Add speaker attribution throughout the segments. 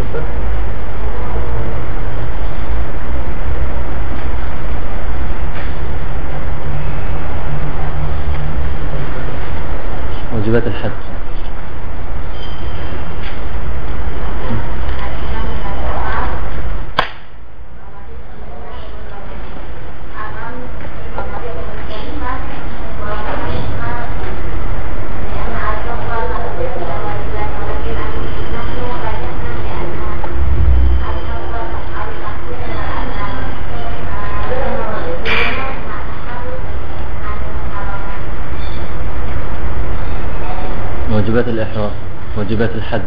Speaker 1: واجبات الحج. واجبات الإحرام، واجبات الحج.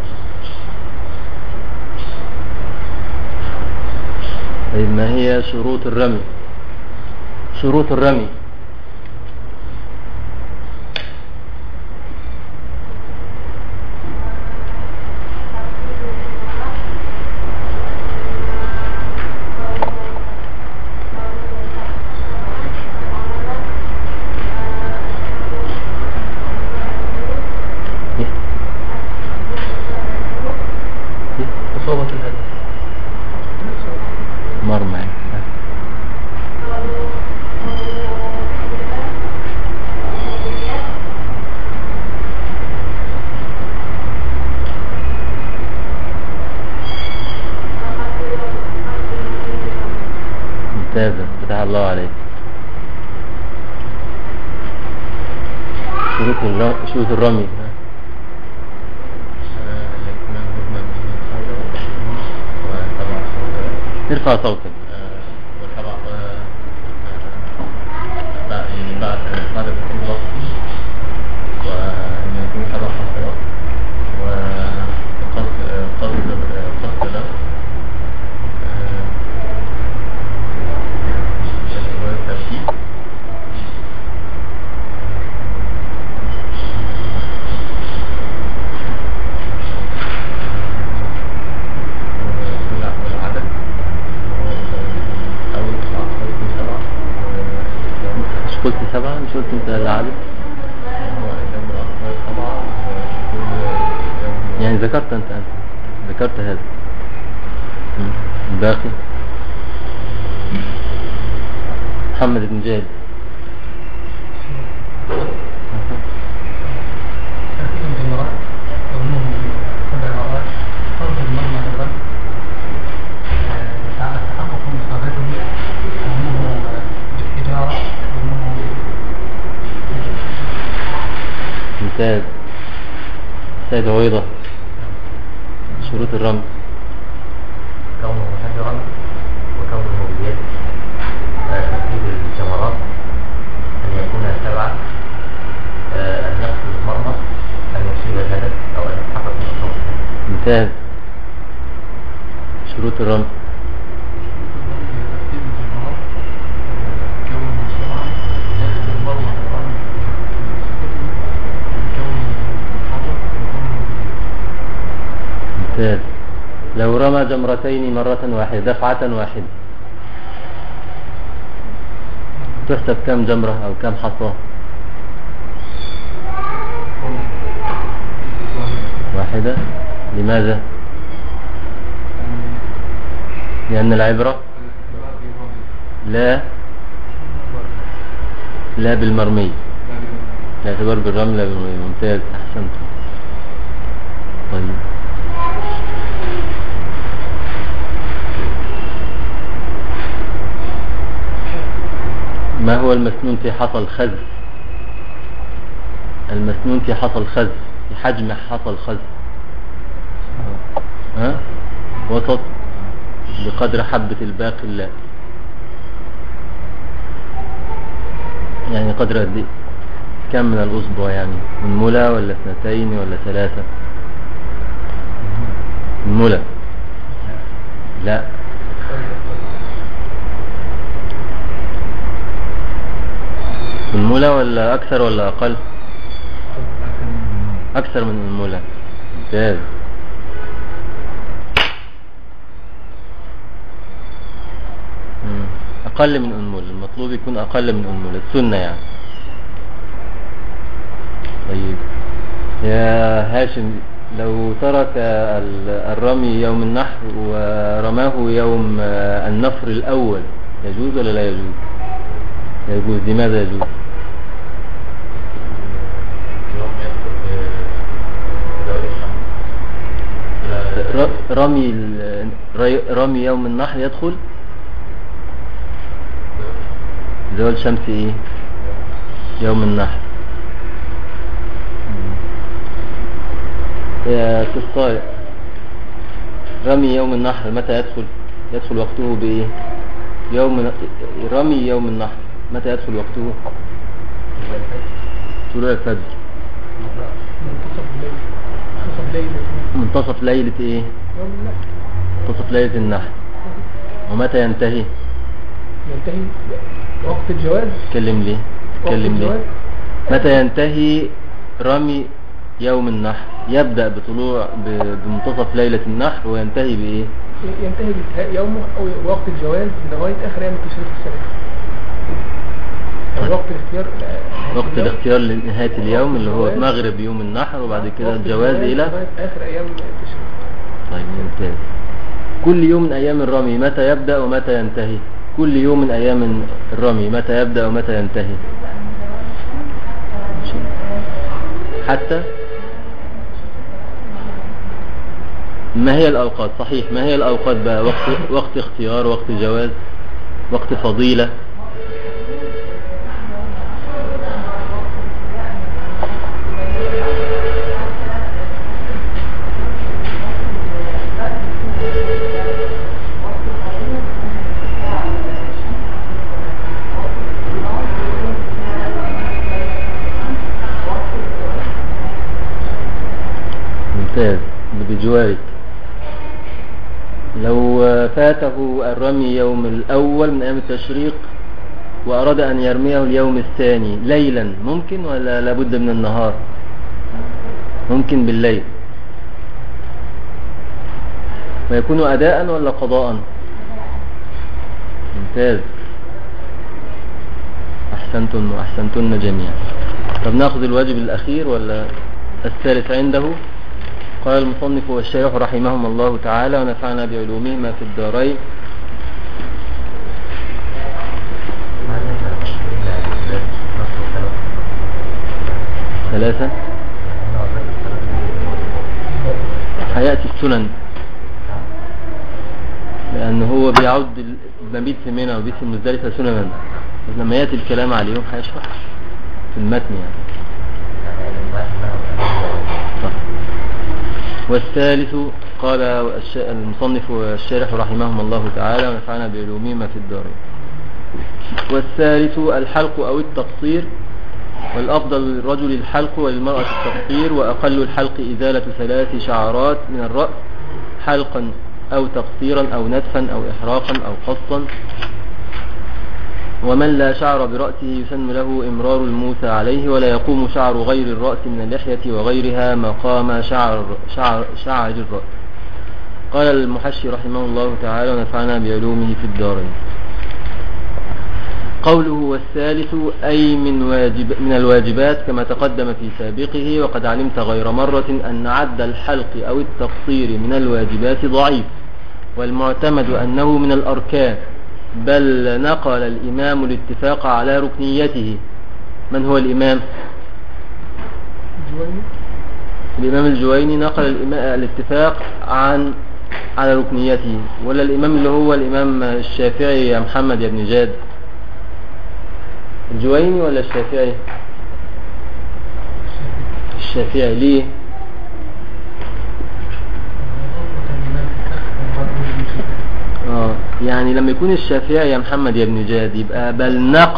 Speaker 1: طيب ما هي شروط الرمي؟ شروط الرمي.
Speaker 2: إصابة الهدف،
Speaker 1: مرمى. ممتازة، فتح الله عليك. شروط الرمي. ارفع صوتك.
Speaker 2: بعد تكون وقتي وأن يكون سبع حصيات وقصد له والترتيب. والعدد أول سبعة.
Speaker 1: مش قلت 7؟ مش قلت انت العدد؟ يعني ذكرت انت ذكرت هذا. الباقي محمد بن جاد. ممتاز. سيد عويضة، شروط الرمي.
Speaker 3: كونه محجرا وكونه بيد، ترتيب الجمرات، أن يكون 7، النفس المرمى، أن يصيب الهدف أو أن يتحقق من أصول الهدف.
Speaker 1: ممتاز. شروط الرمي. ممتاز. لو رمى جمرتين مرة واحدة، دفعة واحدة، تحسب كم جمرة أو كم حصى؟ واحدة. لماذا؟ لأن العبرة لا بالمرمي، لا اعتبار بالرمل، لا بالمرمي. ممتاز، أحسنت. طيب ما هو المسنون في حصى الخز؟ المسنون في حصى الخز، في حجم حصى الخز. وسط بقدر حبة الباقي، يعني قدر قد ايه؟ كم من الأصبع؟ يعني من ملا ولا 2 ولا 3؟ من ملا؟ لا، من ملا ولا أكثر ولا أقل؟ أكثر من الملا. ممتاز. أقل من أنمل، المطلوب يكون أقل من أنمل، السنة يعني. طيب يا هاشم، لو ترك الرمي يوم النحر ورماه يوم النفر الأول يجوز ولا لا يجوز؟ يجوز. لماذا يجوز؟
Speaker 2: يوم يدخل بزوال الشمس
Speaker 1: رمي يوم النحر يدخل زوال الشمس ايه؟ يوم النحر. يا طارق، رمي يوم النحر متى يدخل؟ يدخل وقته بايه؟ رمي يوم النحر متى يدخل وقته؟ طلوع الفجر. منتصف ليلة ايه؟ منتصف ليلة النحر. ومتى ينتهي؟
Speaker 4: ينتهي وقت الجواز.
Speaker 1: اتكلم ليه؟ متى ينتهي رمي يوم النحر؟ يبدأ بمنتصف ليلة النحر وينتهي بايه؟
Speaker 4: ينتهي بانتهاء يومه او وقت الجواز لغاية اخر ايام التشريق السنة. وقت الاختيار
Speaker 1: الاختيار لنهاية اليوم اللي هو مغرب يوم النحر، وبعد كده الجواز الى
Speaker 4: اخر ايام التشريق.
Speaker 1: طيب ممتاز. كل يوم من ايام الرمي متى يبدأ ومتى ينتهي؟ كل يوم من ايام الرمي متى يبدأ ومتى ينتهي؟ حتى ما هي الأوقات؟ صحيح، ما هي الأوقات بقى؟ وقت اختيار، وقت جواز، وقت فضيلة. ممتاز. بجوارك لو فاته الرمي يوم الأول من أيام التشريق وأراد أن يرميه اليوم الثاني ليلا، ممكن ولا لابد من النهار؟ ممكن بالليل. ويكون أداء ولا قضاء؟ ممتاز، أحسنتم وأحسنتن جميعا. طب نأخذ الواجب الأخير ولا الثالث عنده؟ قال المصنف والشارح رحمهم الله تعالى ونفعنا بعلومهما في الدارين. ثلاثة حياتي السنن، لأنه هو بيعود المبيت في منى وبيت في مزدلفة سننا، لما يأتي الكلام عليهم هيشرح في المتن يعني. والثالث قال المصنف والشارح رحمهم الله تعالى ونفعنا بعلومهما في الدارين. والثالث الحلق أو التقصير، والأفضل للرجل الحلق وللمرأة التقصير، وأقل الحلق إزالة 3 شعرات من الرأس حلقا أو تقصيرا أو نتفا أو إحراقا أو قصا. ومن لا شعر برأسه يسن له إمرار الموسى عليه، ولا يقوم شعر غير الرأس من اللحية وغيرها مقام شعر الرأس. قال المحشي رحمه الله تعالى ونفعنا بعلومه في الدارين. قوله والثالث أي من الواجبات كما تقدم في سابقه، وقد علمت غير مرة أن عد الحلق أو التقصير من الواجبات ضعيف، والمعتمد أنه من الأركان، بل نقل الإمام الاتفاق على ركنيته. من هو الإمام؟ الإمام الجويني نقل الاتفاق على ركنيته، ولا الإمام اللي هو الإمام الشافعي يا محمد يا ابن جاد؟ الجويني ولا الشافعي؟ الشافعي. ليه؟ يعني لما يكون الشافعي يا محمد يا ابن جاد يبقى بل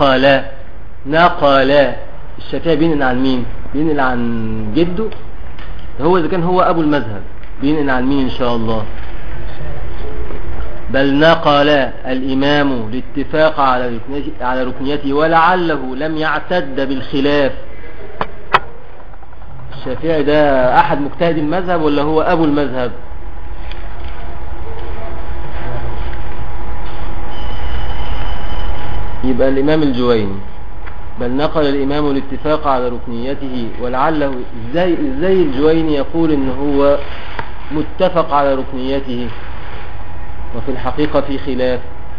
Speaker 1: نقل الشافعي بينقل عن مين؟ بينقل عن جده. هو إذا كان هو أبو المذهب بينقل عن مين إن شاء الله؟ بل نقل الإمام الاتفاق على ركنيته، ولعله لم يعتد بالخلاف. الشافعي ده أحد مجتهد المذهب ولا هو أبو المذهب؟ يبقى الإمام الجويني. بل نقل الإمام الاتفاق على ركنيته. ولعله ازاي الجويني يقول إن هو متفق على ركنيته وفي الحقيقة في خلاف؟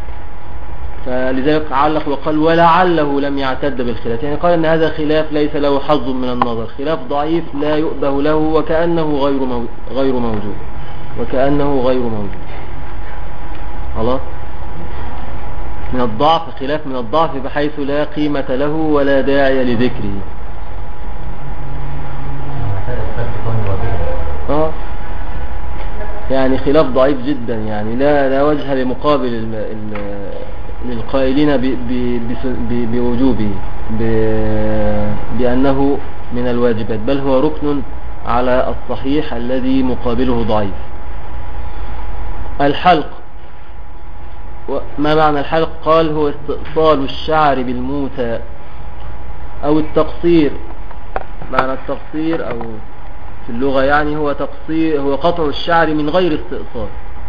Speaker 1: فلذلك علق وقال ولعله لم يعتد بالخلاف، يعني قال ان هذا خلاف ليس له حظ من النظر، خلاف ضعيف لا يؤبه له وكأنه غير موجود وكأنه غير موجود. خلاص، من الضعف، خلاف من الضعف بحيث لا قيمة له ولا داعي لذكره. يعني خلاف ضعيف جدا، يعني لا وجه لمقابل للقائلين بوجوبه بأنه من الواجبات، بل هو ركن على الصحيح الذي مقابله ضعيف. الحلق، ما معنى الحلق؟ قال هو استئصال الشعر بالموتى أو التقصير. معنى التقصير أو في اللغة يعني هو قطع الشعر من غير استئصال،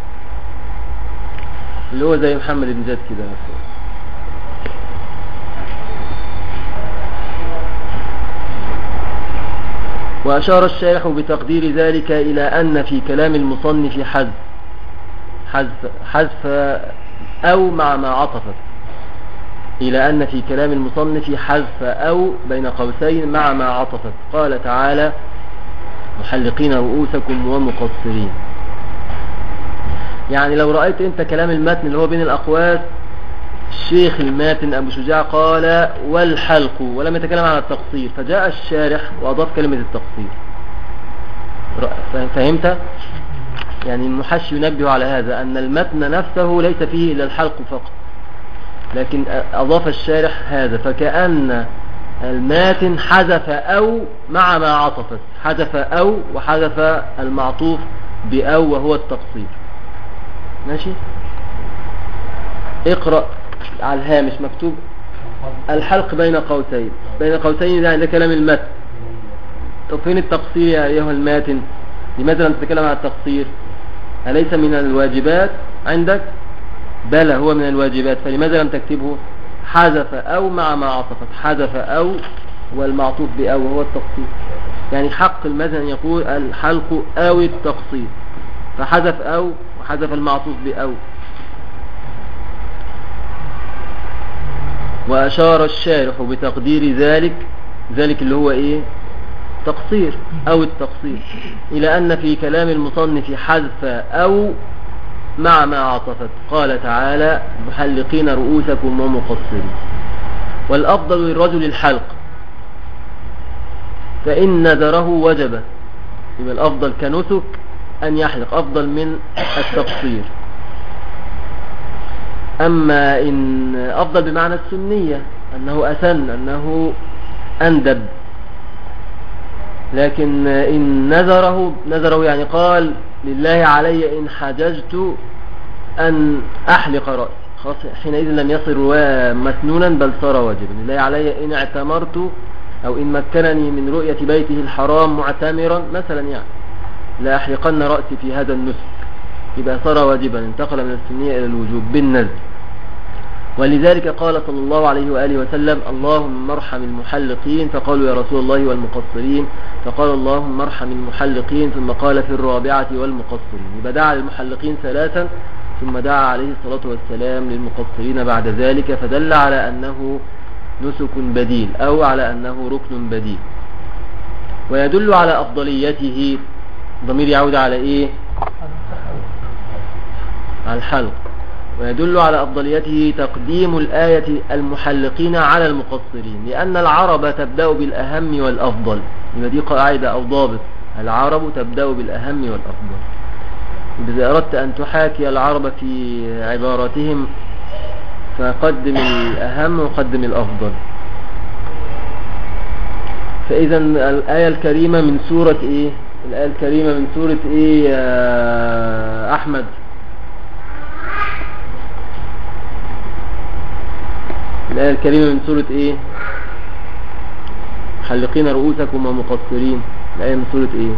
Speaker 1: اللي هو زي محمد بن زيد كده. وأشار الشارح بتقدير ذلك إلى أن في كلام المصنف حذف أو مع ما عطفت، إلى أن في كلام المصنف حذف أو بين قوسين مع ما عطفت. قال تعالى محلقين رؤوسكم ومقصرين. يعني لو رأيت انت كلام المتن اللي هو بين الأقواس، الشيخ الماتن أبو شجاع قال والحلق ولم يتكلم عن التقصير، فجاء الشارح وأضاف كلمة التقصير. فهمت؟ يعني المحشي ينبه على هذا أن المتن نفسه ليس فيه إلا الحلق فقط، لكن أضاف الشارح هذا، فكأن الماتن حذف أو مع ما عطفت، حذف أو وحذف المعطوف بأو وهو التقصير. ماشي؟ اقرأ على الهامش مكتوب الحلق بين قوسين. بين قوسين ده كلام المتن. طب فين التقصير يا أيها الماتن؟ لماذا لم تتكلم عن التقصير؟ أليس من الواجبات عندك؟ بلى هو من الواجبات، فلماذا لم تكتبه؟ حذف أو مع ما عطفت، حذف أو والمعطوف بأو وهو التقصير. يعني حق المتن يقول الحلق أو التقصير، فحذف أو وحذف المعطوف بأو. وأشار الشارح بتقدير ذلك اللي هو إيه؟ تقصير أو التقصير، إلى أن في كلام المصنف حذف أو مع ما عطفت. قال تعالى محلقين رؤوسكم ومقصرين. والأفضل للرجل الحلق، فإن نذره وجب، يبقى الأفضل كنسك أن يحلق، أفضل من التقصير. أما إن أفضل بمعنى السنية، أنه أسن، أنه أندب. لكن إن نذره يعني قال لله علي إن حججت أن أحلق رأسي، خلاص حينئذ لم يصر مسنونا بل صار واجبا. لله علي إن اعتمرت أو إن مكنني من رؤية بيته الحرام معتمرا مثلا، يعني لا أحلقن رأسي في هذا النسك، يبقى صار واجبا، انتقل من السنية إلى الوجوب بالنذر. ولذلك قال صلى الله عليه وآله وسلم اللهم ارحم المحلقين، فقالوا يا رسول الله والمقصرين، فقال اللهم ارحم المحلقين، ثم قال في الرابعة والمقصرين. يبقى دعا للمحلقين ثلاثا، ثم دعا عليه الصلاة والسلام للمقصرين بعد ذلك، فدل على أنه نسك بديل أو على أنه ركن بديل. ويدل على أفضليته، ضمير يعود على إيه؟ على الحلق. ويدل على أفضليته تقديم الآية المحلقين على المقصرين، لأن العرب تبدأ بالأهم والأفضل. يبقى دي قاعدة أو ضابط، العرب تبدأ بالأهم والأفضل. إذا أردت أن تحاكي العرب في عباراتهم فقدم الأهم وقدم الأفضل. فإذا الآية الكريمة من سورة إيه؟ الآية الكريمة من سورة إيه يا أحمد؟ الآية الكريمة من سورة إيه؟ محلقين رؤوسكم ومقصرين. الآية من سورة إيه؟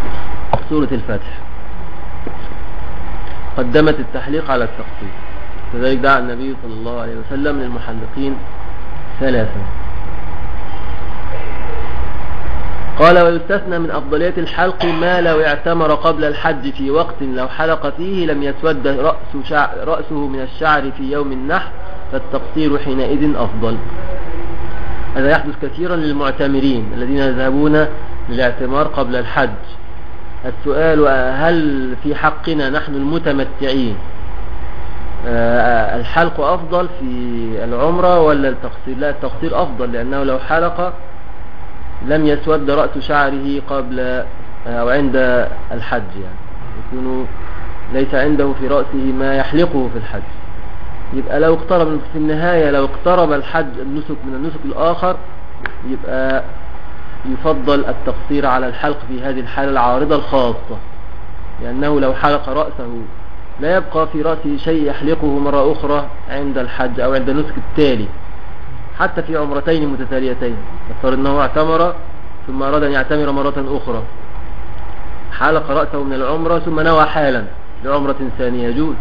Speaker 1: سورة الفتح. قدمت التحليق على التقصير. لذلك دعا النبي صلى الله عليه وسلم للمحلقين 3. قال ويستثنى من أفضلية الحلق ما لو اعتمر قبل الحج في وقت لو حلق فيه لم يسود رأسه من الشعر في يوم النحر فالتقصير حينئذ أفضل. هذا يحدث كثيرا للمعتمرين الذين يذهبون للاعتمار قبل الحج. السؤال هل في حقنا نحن المتمتعين الحلق أفضل في العمرة ولا التقصير؟ لا، التقصير أفضل، لأنه لو حلق لم يسود رأس شعره قبل أو عند الحج، يعني يكون ليس عنده في رأسه ما يحلقه في الحج. يبقى لو اقترب في النهاية، لو اقترب الحج النسك من النسك الآخر، يبقى يفضل التقصير على الحلق في هذه الحالة العارضة الخاصة، لأنه لو حلق رأسه لا يبقى في رأسه شيء يحلقه مرة أخرى عند الحج أو عند النسك التالي، حتى في عمرتين متتاليتين. نفترض أنه اعتمر ثم أراد أن يعتمر مرة أخرى، حلق رأسه من العمرة ثم نوى حالا لعمرة ثانية، يجوز.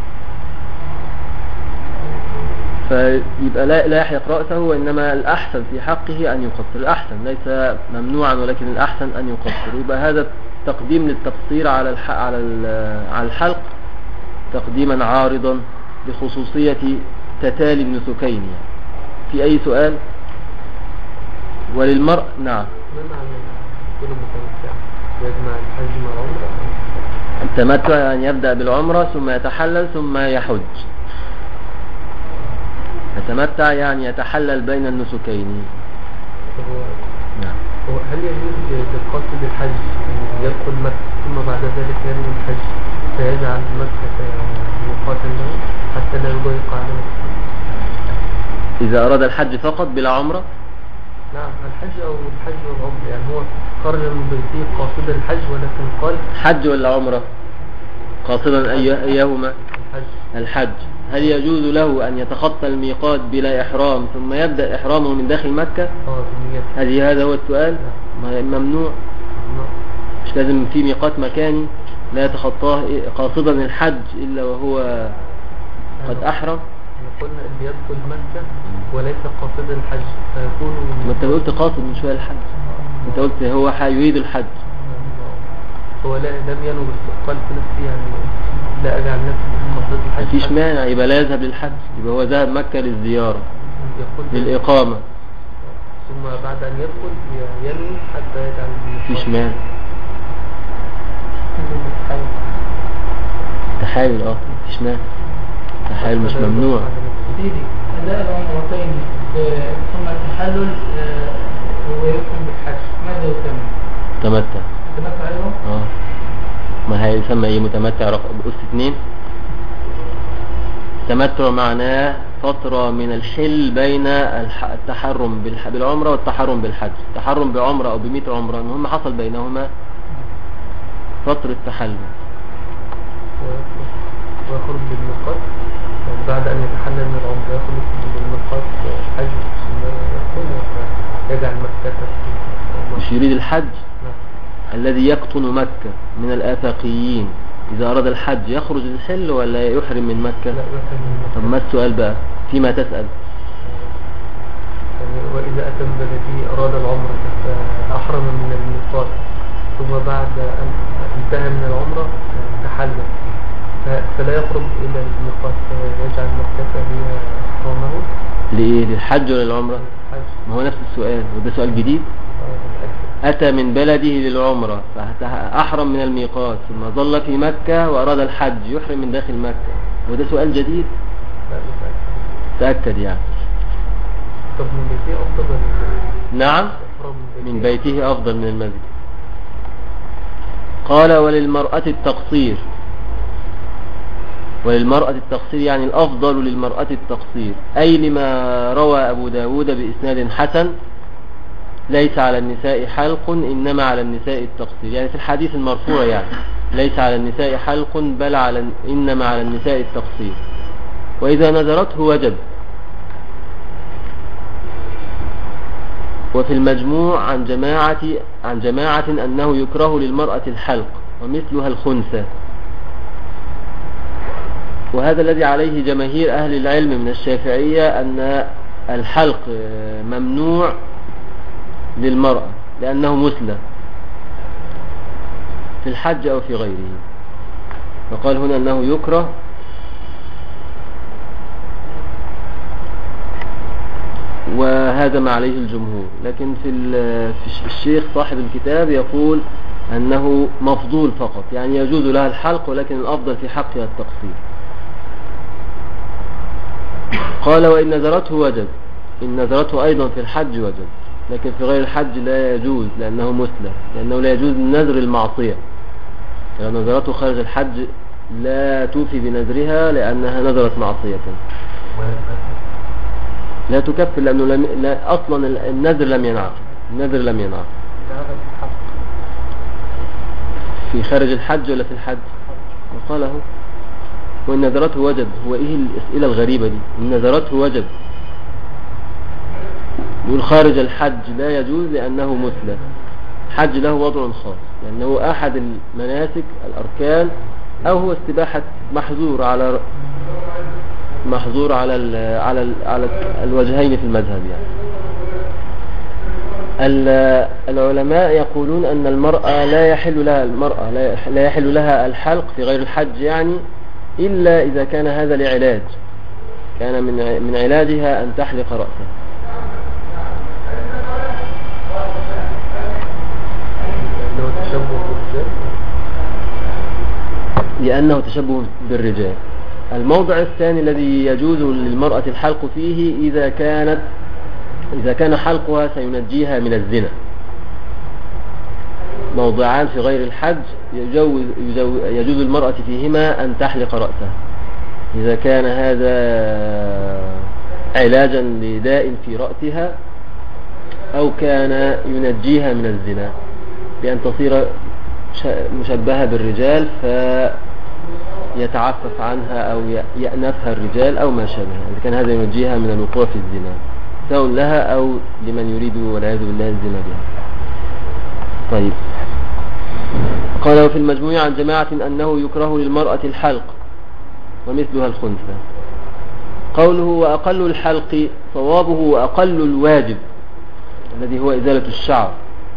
Speaker 1: فيبقى لا يحلق رأسه، وإنما الأحسن في حقه أن يقصر. الأحسن ليس ممنوعا، ولكن الأحسن أن يقصر. يبقى هذا تقديم للتقصير على الحلق تقديما عارضا بخصوصية تتالي النسكين. في أي سؤال؟ وللمرء نعم.
Speaker 4: ما معنى كل متمتع يجمع الحج مع العمرة؟
Speaker 1: التمتع أن يبدأ بالعمرة ثم يتحلل ثم يحج. يتمتع يعني يتحلل بين النسكين.
Speaker 4: نعم. هل يجوز للقاصد الحج أن يدخل مكة ثم بعد ذلك ينوي الحج فيجعل مكة ميقاتا له حتى لا يضيق على نفسه؟
Speaker 1: إذا أراد الحج فقط بلا عمرة؟
Speaker 4: نعم، الحج أو الحج والعمرة، يعني هو خرج من بيته قاصدا الحج ولكن قال
Speaker 1: حج ولا عمرة؟ قاصدا أيهما؟ الحج. هل يجوز له أن يتخطى الميقات بلا إحرام ثم يبدأ إحرامه من داخل مكة؟ هذا هو السؤال. ممنوع، مش لازم في ميقات مكاني لا يتخطاه قاصدا الحج إلا وهو قد أحرم.
Speaker 4: قلنا اللي يدخل مكة وليس قاصدا الحج فيكون
Speaker 1: ما انت قلت قاصد من شوية الحج، انت قلت هو يريد الحج،
Speaker 4: هو لم ينوي قال في نفسه يعني لا أجعل نفسي قاصد الحج.
Speaker 1: مفيش مانع، يبقى لا يذهب للحج، يبقى هو ذهب مكة للزيارة للإقامة،
Speaker 4: ثم بعد أن يدخل ينوي حتى يجعل.
Speaker 1: مفيش مانع. تحايل مفيش مانع، تحايل مش ممنوع.
Speaker 5: سيدي أداء العمرتين ثم التحلل ويكون بالحج ماذا يسمى؟
Speaker 1: تمتع.
Speaker 5: تمتع أيضا؟
Speaker 1: ما هيسمى ايه متمتع أس 2؟ التمتع معناه فترة من الحل بين التحرم بالعمرة والتحرم بالحج. التحرم بعمرة أو ب100 عمرة المهم حصل بينهما فترة تحلل.
Speaker 4: ويخرج بالميقات بعد أن يتحلل من العمرة، يخرج بالميقات حج يجعل مكة.
Speaker 1: مش يريد الحج؟ الذي يقطن مكة من الآفاقيين إذا أراد الحج يخرج للحل ولا يحرم من مكة؟
Speaker 4: لا، يحرم من مكة.
Speaker 1: طب ما السؤال بقى فيما تسأل؟
Speaker 4: يعني وإذا أتى بلده أراد العمرة أحرم من الميقات ثم بعد أن انتهى من العمرة تحلل، فلا يخرج إلى الميقات يجعل مكة هي حرمه.
Speaker 1: لإيه؟ للحج ولا للعمرة؟ ما هو نفس السؤال، وده سؤال جديد. أتى من بلده للعمرة فأحرم من الميقات ثم ظل في مكة وأراد الحج يحرم من داخل مكة، وده سؤال جديد. تأكد يعني.
Speaker 4: طب من بيته أفضل؟
Speaker 1: نعم، من بيته أفضل من المسجد. قال وللمرأة التقصير. وللمرأة التقصير يعني الأفضل للمرأة التقصير، أي لما روى أبو داود بإسناد حسن ليس على النساء حلق إنما على النساء التقصير، يعني في الحديث المرفوع يعني ليس على النساء حلق بل إنما على النساء التقصير، وإذا نذرته وجب. وفي المجموع عن جماعة أنه يكره للمرأة الحلق ومثلها الخنثى، وهذا الذي عليه جماهير أهل العلم من الشافعية، أن الحلق ممنوع للمرأة لأنه مثلى في الحج أو في غيره، فقال هنا أنه يكره. وهذا ما عليه الجمهور، لكن في الشيخ صاحب الكتاب يقول أنه مفضول فقط، يعني يجوز لها الحلق ولكن الأفضل في حقها التقصير. قال وإن نذرته وجب، إن نذرته أيضا في الحج وجب، لكن في غير الحج لا يجوز لأنه مثلى، لأنه لا يجوز نذر المعصية. لو نذرته خارج الحج لا توفي بنذرها لأنها نذرت معصية، لا تكفر لأنه أصلا النذر لم ينعقد، النذر لم ينعقد. في خارج الحج ولا في الحج؟ وقاله وإن نذرته وجب. هو إيه الأسئلة الغريبة دي؟ إن نذرته وجب، يقول خارج الحج لا يجوز لأنه مثلى. الحج له وضع خاص لأنه أحد المناسك الأركان، أو هو استباحة محظور على الوجهين في المذهب. يعني العلماء يقولون أن المرأة لا يحل لها الحلق في غير الحج، يعني إلا إذا كان هذا لعلاج، كان من علاجها أن تحلق رأسها. لأنه تشبه بالرجال. الموضع الثاني الذي يجوز للمرأة الحلق فيه إذا كان حلقها سينجيها من الزنا. موضعان في غير الحج يجوز المرأة فيهما أن تحلق رأسها، إذا كان هذا علاجا لداء في رأسها، أو كان ينجيها من الزنا بأن تصير مشبهة بالرجال فيتعفف عنها أو يأنفها الرجال أو ما شابه، إذا كان هذا ينجيها من الوقوع في الزنا، سواء لها أو لمن يريد والعياذ بالله الزنا بها. طيب، قال وفي المجموع عن جماعة أنه يكره للمرأة الحلق ومثلها الخنثى. قوله وأقل الحلق صوابه وأقل الواجب الذي هو إزالة الشعر.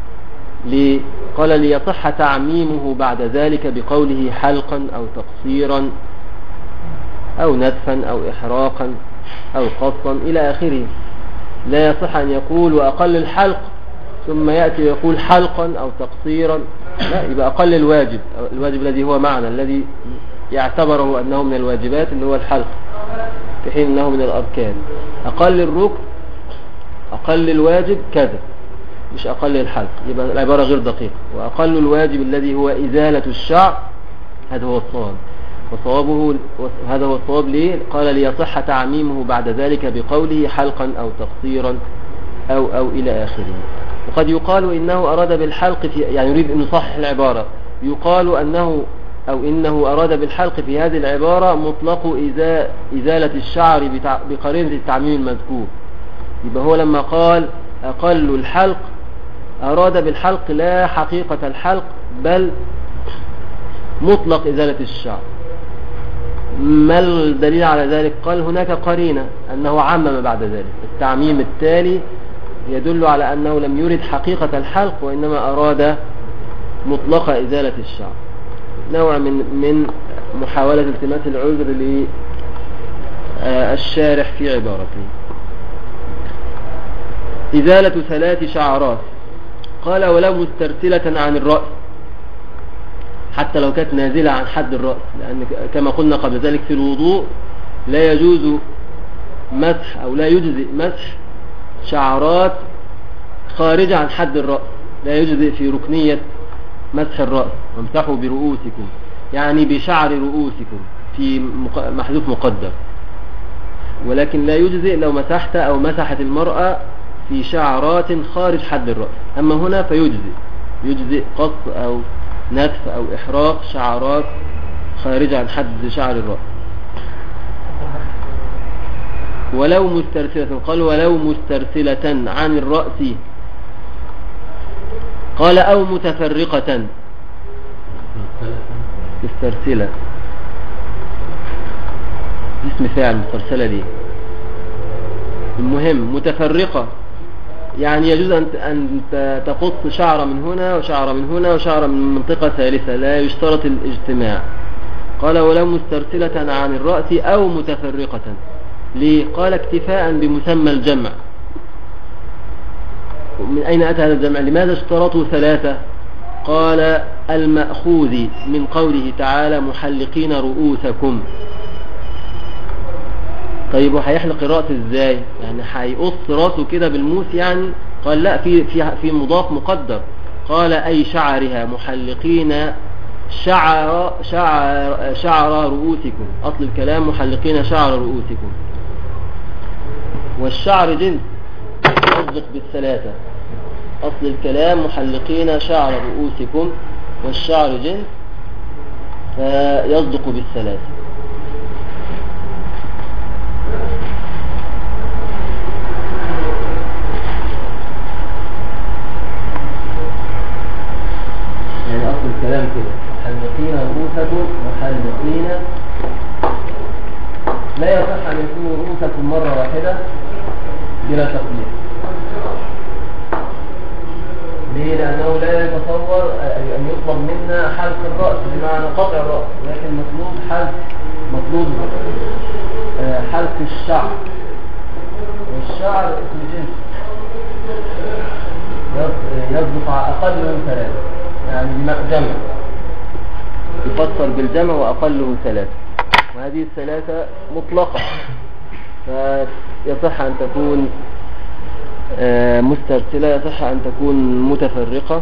Speaker 1: قال ليصح تعميمه بعد ذلك بقوله حلقا أو تقصيرا أو نتفا أو إحراقا أو قصا إلى آخره. لا يصح أن يقول وأقل الحلق ثم يأتي ويقول حلقا أو تقصيرا، لا، يبقى أقل الواجب الذي هو معنى الذي يعتبره أنه من الواجبات اللي هو الحلق، في حين أنه من الأركان. أقل الركن أقل الواجب كذا، مش أقل الحلق، يبقى العبارة غير دقيقة. وأقل الواجب الذي هو إزالة الشعر هذا هو الصواب، وصوابه هذا هو الصواب. ليه؟ قال ليصح تعميمه بعد ذلك بقوله حلقا أو تقصيرا أو إلى آخره. وقد يقال إنه أراد بالحلق يعني يريد أن يصحح العبارة، يقال إنه أراد بالحلق في هذه العبارة مطلق إزالة الشعر بقرينة التعميم المذكور. يبقى هو لما قال أقل الحلق أراد بالحلق لا حقيقة الحلق بل مطلق إزالة الشعر. ما الدليل على ذلك؟ قال هناك قرينة أنه عمم بعد ذلك، التعميم التالي يدل على أنه لم يرد حقيقة الحلق وإنما أراد مطلق إزالة الشعر، نوع من محاولة التماس العذر للشارح في عبارته. إزالة 3 شعرات. قال ولو مسترسلة عن الرأس، حتى لو كانت نازلة عن حد الرأس، لأن كما قلنا قبل ذلك في الوضوء لا يجوز مسح أو لا يجزئ مسح شعرات خارجة عن حد الرأس، لا يجزئ في ركنية مسح الرأس. وامسحوا برؤوسكم يعني بشعر رؤوسكم في محذوف مقدر، ولكن لا يجزئ لو مسحت أو مسحت المرأة في شعرات خارج حد الرأس. أما هنا فيجزئ قص أو نتف أو إحراق شعرات خارجة عن حد شعر الرأس. ولو مسترسلة، قال ولو مسترسلة عن الرأس، قال أو متفرقة. مسترسلة اسم فاعل مسترسلة دي. المهم متفرقة يعني يجوز أن تقص شعر من هنا وشعر من هنا وشعر من منطقة ثالثة، لا يشترط الاجتماع. قال ولو مسترسلة عن الرأس أو متفرقة. ليه؟ قال اكتفاء بمسمى الجمع. من أين أتى هذا الجمع؟ لماذا اشترطوا ثلاثة؟ قال المأخوذ من قوله تعالى محلقين رؤوسكم. طيب وهيحلق الرأس ازاي؟ يعني هيقص راسه كده بالموس يعني؟ قال لا، في مضاف مقدر. قال أي شعرها محلقين شعر رؤوسكم. أصل الكلام محلقين شعر رؤوسكم. والشعر جنس يصدق بالثلاثة. أصل الكلام محلقين شعر رؤوسكم، والشعر جنس فيصدق بالثلاثة. يعني أصل الكلام كده محلقين رؤوسكم محلقين. لا يصح أن يكونوا رؤوسكم مرة واحدة بلا تقدير. ليه؟ لأنه لا يتصور أن يطلب منا حلق الرأس بمعنى قطع الرأس، لكن مطلوب حلق الشعر. والشعر اسم جنس يصدق أقل من ثلاثة، يعني جمع يفسر بالجمع وأقله ثلاثة، وهذه الثلاثة مطلقة، فيصح أن تكون مسترسلة، يصح أن تكون متفرقة.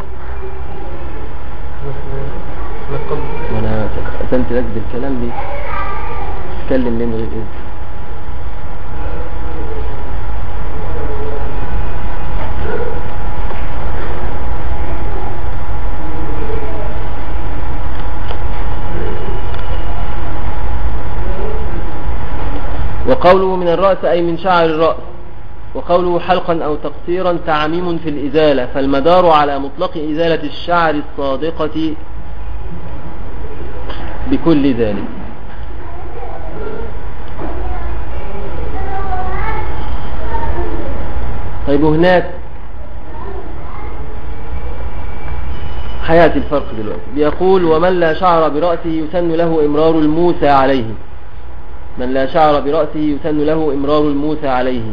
Speaker 1: وانا أسنت لك بالكلام دي تكلم لنا غير إذن. وقوله من الرأس أي من شعر الرأس. وقوله حلقا أو تقصيرا تعميم في الإزالة، فالمدار على مطلق إزالة الشعر الصادقة بكل ذلك. طيب هناك حياتي الفرق دلوقتي. بيقول ومن لا شعر برأسه يسن له إمرار الموسى عليه. من لا شعر برأسه يسن له إمرار الموسى عليه،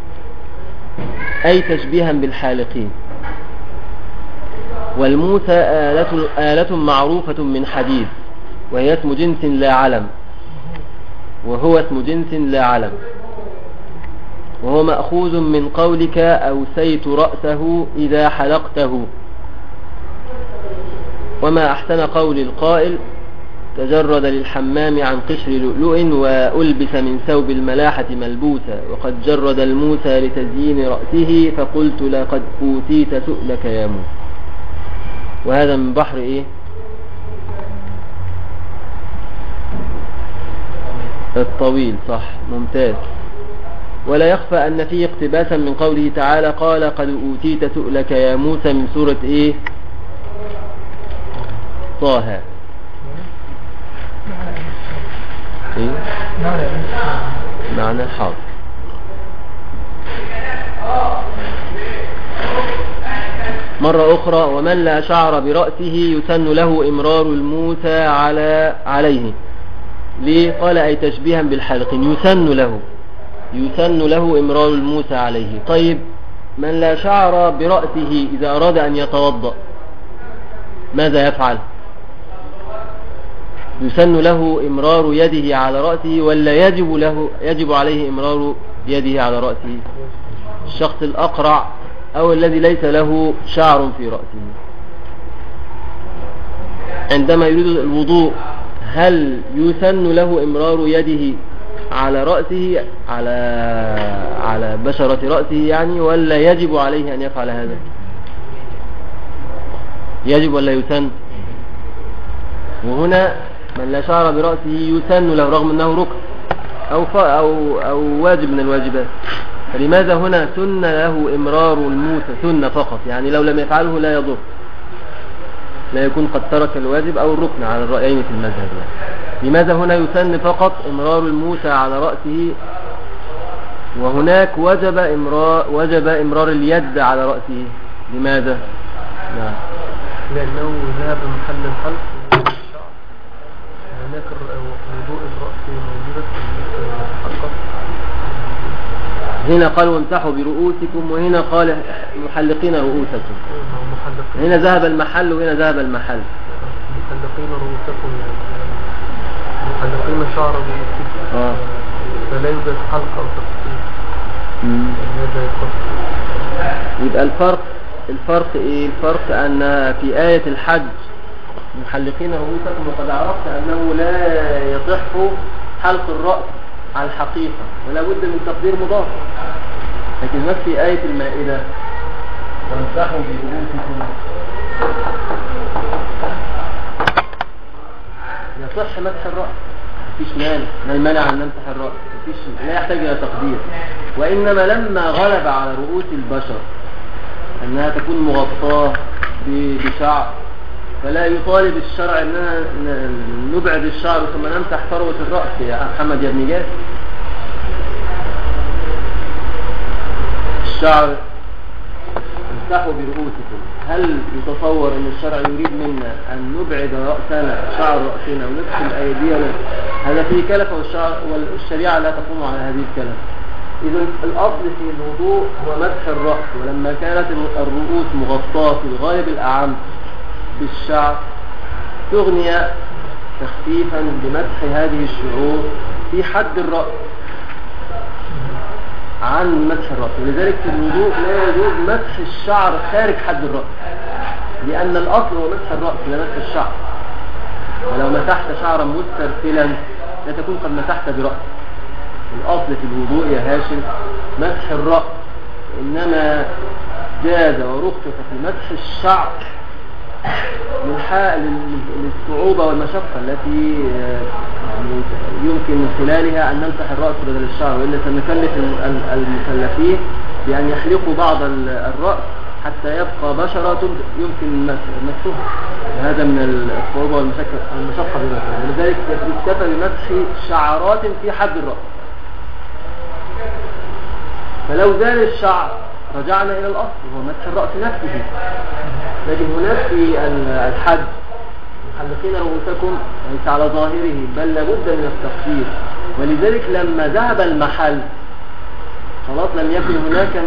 Speaker 1: أي تشبيها بالحالقين. والموسى آلة معروفة من حديد، وهي اسم جنس لا علم، وهو اسم جنس لا علم، وهو مأخوذ من قولك أوسيت رأسه إذا حلقته. وما أحسن قول القائل تجرد للحمام عن قشر لؤلؤ وألبس من ثوب الملاحة ملبوسا، وقد جرد الموسى لتزيين رأسه فقلت لقد أوتيت سؤلك يا موسى. وهذا من بحر إيه؟ الطويل. صح، ممتاز. ولا يخفى أن فيه اقتباسا من قوله تعالى قال قد أوتيت سؤلك يا موسى من سورة إيه؟ طه. إيه؟ معنى حاضر. مرة أخرى ومن لا شعر برأسه يسن له إمرار الموسى عليه. ليه؟ قال أي تشبيها بالحلق. يسن له إمرار الموسى عليه. طيب من لا شعر برأسه إذا أراد أن يتوضأ ماذا يفعل؟ يسن له إمرار يده على رأسه ولا يجب عليه إمرار يده على رأسه؟ الشخص الأقرع أو الذي ليس له شعر في رأسه عندما يريد الوضوء هل يسن له إمرار يده على رأسه على بشرة رأسه يعني، ولا يجب عليه أن يفعل هذا؟ يجب ولا يسن؟ وهنا من لا شعر برأسه يسن له رغم أنه ركن أو واجب من الواجبات. فلماذا هنا سن له إمرار الموسى؟ سن فقط، يعني لو لم يفعله لا يضر، لا يكون قد ترك الواجب أو الركن على الرأيين في المذهب يعني. لماذا هنا يسن فقط إمرار الموسى على رأسه وهناك وجب إمرار اليد على رأسه؟ لماذا؟ نعم.
Speaker 4: لأنه ذهب محل الحلق والشعر، هناك وضوء الرأس موجودة في الحلقة.
Speaker 1: هنا قال وامسحوا برؤوسكم، وهنا قال محلقين رؤوسكم. هنا ذهب المحل وهنا ذهب المحل.
Speaker 4: محلقين رؤوسكم يعني محلقين شعر رؤوسكم. فلا يوجد حلقة أو تقصير. هذا يقصر.
Speaker 1: يبقى الفرق ايه؟ الفرق ان في آية الحج محلقين رؤوسكم، وقد عرفت انه لا يصح حلق الرأس على الحقيقة ولا بد من تقدير مضاف. لكن نفس في آية المائدة وامسحوا برؤوسكم يصح مسح الرأس، مفيش مانع، ما المانع ان نمسح الرأس؟ مفيش، لا يحتاج الى تقدير. وانما لما غلب على رؤوس البشر انها تكون مغطاة بشعر، فلا يطالب الشرع اننا نبعد الشعر ثم نمسح فروة الرأس يا محمد يا ابن جاد. الشعر امسحوا برؤوسكم، هل يتصور ان الشرع يريد منا ان نبعد رأسنا شعر رأسنا ونغسل ايدينا؟ هذا فيه كلف، والشريعة لا تقوم على هذه الكلف. إذن الأصل في الوضوء هو مسح الرأس، ولما كانت الرؤوس مغطاة في الغالب الأعم بالشعر تغني تخفيفا بمسح هذه الشعور في حد الرأس عن مسح الرأس. ولذلك في الوضوء لا يجوز مسح الشعر خارج حد الرأس، لأن الأصل هو مسح الرأس لا مسح الشعر. ولو مسحت شعرا مسترسلا لا تكون قد مسحت برأس. الأصل في الوضوء يا هاشم مسح الرأس، إنما جاز ورخص في مسح الشعر للصعوبة والمشقة التي يمكن من خلالها أن نمسح الرأس بدل الشعر، وإلا سنكلف المكلفين بأن يحلقوا بعض الرأس حتى يبقى بشرة يمكن مسحها. هذا من الصعوبة والمشقة بذاتها، ولذلك يكتفى بمسح شعرات في حد الرأس. فلو زال الشعر رجعنا إلى الأصل وهو مسح الرأس نفسه. لكن هناك في الحج محلقين رؤوسكم ليس على ظاهره، بل لابد من التخفيف. ولذلك لما ذهب المحل خلاص لم يكن هناك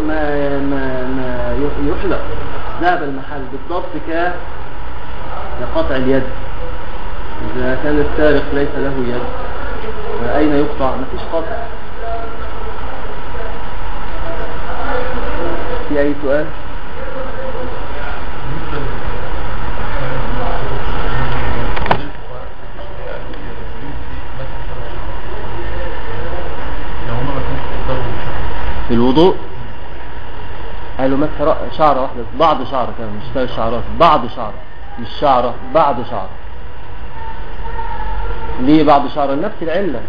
Speaker 1: ما يحلق، ذهب المحل بالضبط كقطع اليد. إذا كان السارق ليس له يد أين يقطع؟ مفيش قطع. في أي سؤال؟ في الوضوء قالوا مسح شعرة واحدة، بعض شعرة كمان، مش 3 شعرات، بعض شعرة، مش شعرة، بعض شعرة. ليه بعض شعرة؟ نفس العلة،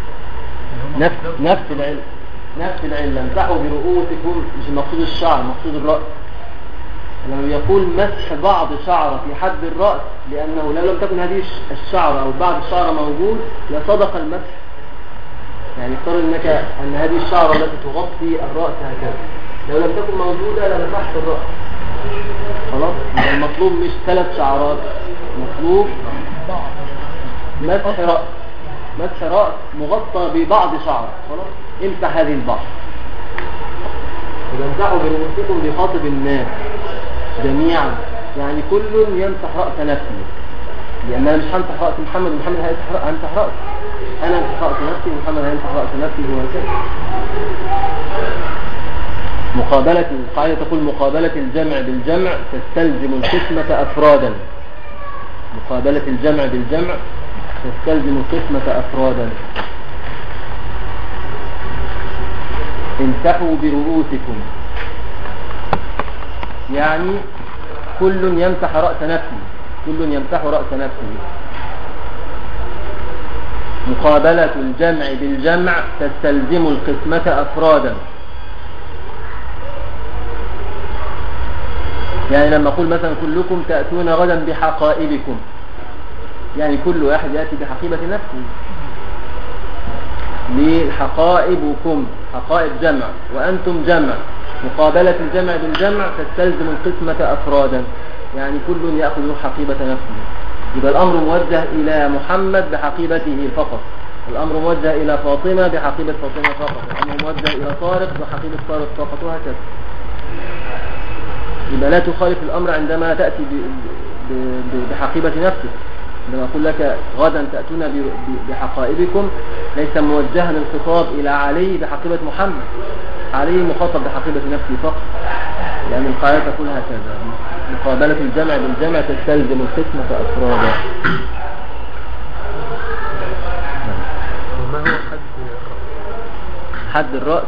Speaker 1: نفس العلة. امسحوا برؤوسكم، مش المقصود الشعر، مقصود الرأس. لما يقول مسح بعض شعرة في حد الرأس، لأنه لو لم تكن هذه الشعرة أو بعض الشعرة موجود لصدق المسح. يعني افترض انك ان هذه الشعرة التي تغطي الرأس هكذا لو لم تكن موجودة لمسحت الرأس. خلاص، المطلوب مش 3 شعرات، مطلوب مسح رأس مغطى ببعض شعر. خلاص، امسح هذه البعض. وامسحوا برؤوسكم بخاطب الناس جميعا، يعني كل يمسح رأس نفسه، لأن أنا مش همسح رأس محمد ومحمد هيمسح رأس، أنا امسح رأس نفسي ومحمد هيمسح رأس نفسي، هو كده. القاعدة تقول مقابلة الجمع بالجمع تستلزم القسمة أفرادا. مقابلة الجمع بالجمع تستلزم القسمة أفرادا. امسحوا برؤوسكم، يعني كل يمسح رأس نفسه، كل يمسح رأس نفسه. مقابلة الجمع بالجمع تستلزم القسمة أفرادا. يعني لما أقول مثلا كلكم تأتون غدا بحقائبكم، يعني كل واحد يأتي بحقيبة نفسه. لحقائبكم، حقائب جمع وأنتم جمع، مقابلة الجمع بالجمع تستلزم القسمة أفرادا، يعني كل يأخذ حقيبة نفسه. يبقى الأمر موجه إلى محمد بحقيبته فقط، الأمر موجه إلى فاطمة بحقيبة فاطمة فقط، الأمر موجه إلى طارق بحقيبة طارق فقط، وهكذا. يبقى لا تخالف الأمر عندما تأتي بحقيبة نفسك. عندما أقول لك غدا تأتون بحقائبكم ليس موجها الخطاب إلى علي بحقيبة محمد، علي مخاطب بحقيبة نفسه فقط، لأن القاعدة تقول هكذا: مقابلة الجمع بالجمع تستلزم القسمة أفرادا.
Speaker 4: وما هو حد الرأس؟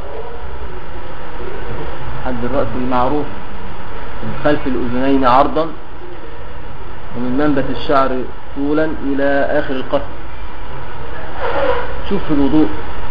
Speaker 1: حد الرأس المعروف من خلف الأذنين عرضا، ومن منبت الشعر طولا إلى آخر القصر. شوف في الوضوء،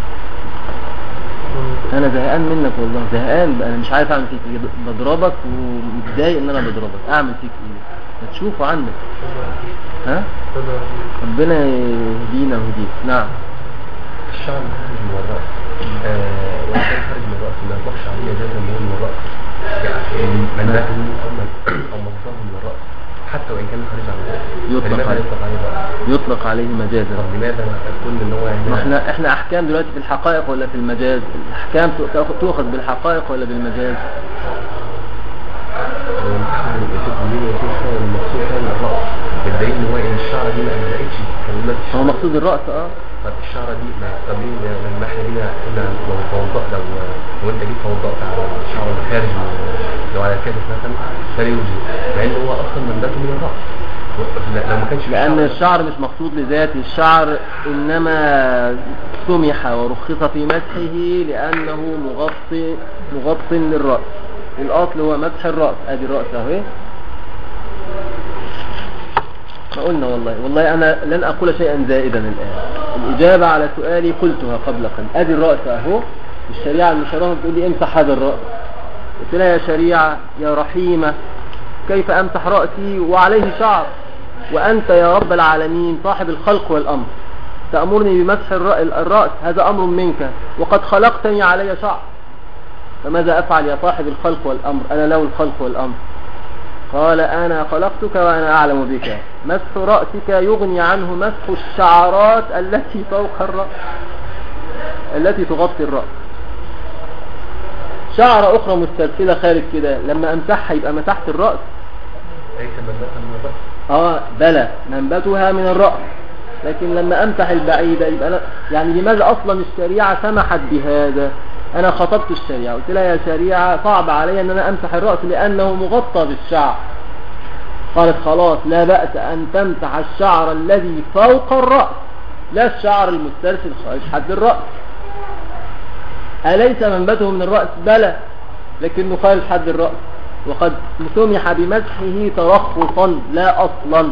Speaker 1: أنا زهقان منك والله، زهقان، أنا مش عارف أعمل فيك إيه، بضربك ومتضايق إن أنا بضربك، أعمل فيك إيه؟ ما تشوفه عندك. ها؟ ربنا يهدينا ويهديك. نعم.
Speaker 2: الشعر خارج من الرأس، وإن كان خارج من الرأس ما يطلقش عليه جزء من الرأس، يعني منبته أو مقصره من الرأس حتى وإن كان خارج عن الرأس
Speaker 1: يطلق عليه مجازا.
Speaker 2: لماذا تقول إن هو
Speaker 1: يعني احنا أحكام دلوقتي في الحقائق ولا في المجاز؟ الأحكام تؤخذ بالحقائق ولا بالمجاز؟
Speaker 2: المقصود كان الرأس، بالدليل إن هو إن الشعر دي ما أجزأتش كلمات
Speaker 1: هو مقصود الرأس.
Speaker 2: طب الشعر دي ما طبيعي لما احنا جينا قلنا لو توضأ لو انت جيت توضأت على الشعر اللي خارج لو على الكتف مثلا فلا يوجد، مع ان هو اصلا منبته من الرأس. لو ما كانش
Speaker 1: لأن الشعر مش مقصود لذاته، الشعر إنما سمح ورخص في مسحه لأنه مغطي للرأس. الأصل هو مسح الرأس. أدي الرأس اهي. ما قلنا والله أنا لن أقول شيئا زائدا الآن. الإجابة على سؤالي قلتها قبل قليل. أدي الرأس أهو. الشريعة المشرفة بتقول لي امسح هذا الرأس. قلت لها يا شريعة يا رحيمة كيف أمسح رأسي وعليه شعر، وأنت يا رب العالمين صاحب الخلق والأمر تأمرني بمسح الرأس، هذا أمر منك وقد خلقتني علي شعر، فماذا أفعل يا صاحب الخلق والأمر؟ أنا له الخلق والأمر. قال أنا خلقتك وأنا أعلم بك، مسح رأسك يغني عنه مسح الشعرات التي فوق الرأس التي تغطي الرأس. شعر أخرى مسترسلة خارج كده لما أمسحها يبقى مسحت الرأس؟
Speaker 2: ليس منبتها من الرأس.
Speaker 1: بلى منبتها من الرأس، لكن لما أمسح البعيدة يبقى يعني لماذا أصلا الشريعة سمحت بهذا؟ أنا خطبت الشريعة قلت لها يا شريعة صعب علي أن أنا أمسح الرأس لأنه مغطى بالشعر. قالت خلاص لا بأس أن تمسح الشعر الذي فوق الرأس لا الشعر المسترسل خارج حد الرأس. أليس منبته من الرأس؟ بلى، لكنه خارج حد الرأس، وقد سمح بمسحه ترخصا لا أصلا،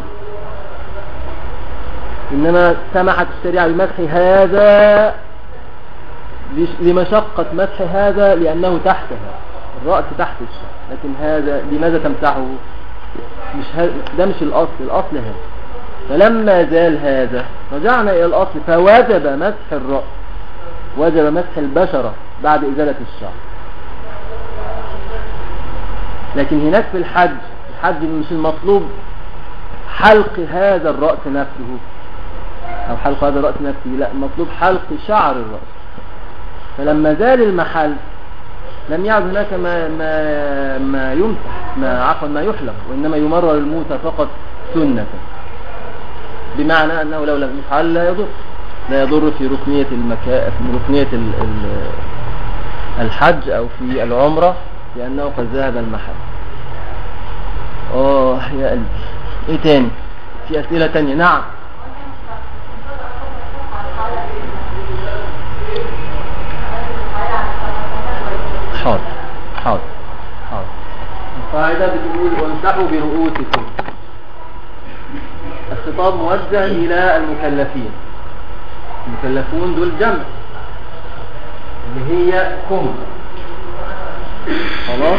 Speaker 1: إنما سمحت الشريعة بمسح هذا لمشقة مسح هذا لأنه تحتها، الرأس تحت الشعر، لكن هذا لماذا تمسحه؟ ده مش الأصل هذا. فلما زال هذا رجعنا إلى الأصل فوجب مسح الرأس، وجب مسح البشرة بعد إزالة الشعر. لكن هناك في الحج مش المطلوب حلق هذا الرأس نفسه أو حلق هذا الرأس نفسه، لا، المطلوب حلق شعر الرأس. فلما زال المحل لم يعد هناك ما يمسح ما يحلق، وإنما يمرر الموتى فقط سنة، بمعنى أنه لو لم يفعل لا يضر في ركنية الحج أو في العمرة لأنه قد ذهب المحل. يا قلبي ايه تاني؟ في أسئلة تانية؟ نعم. حاضر. القاعدة بتقول وامسحوا برؤوسكم. الخطاب موجه إلى المكلفين. المكلفون دول جمع اللي هي كم، خلاص.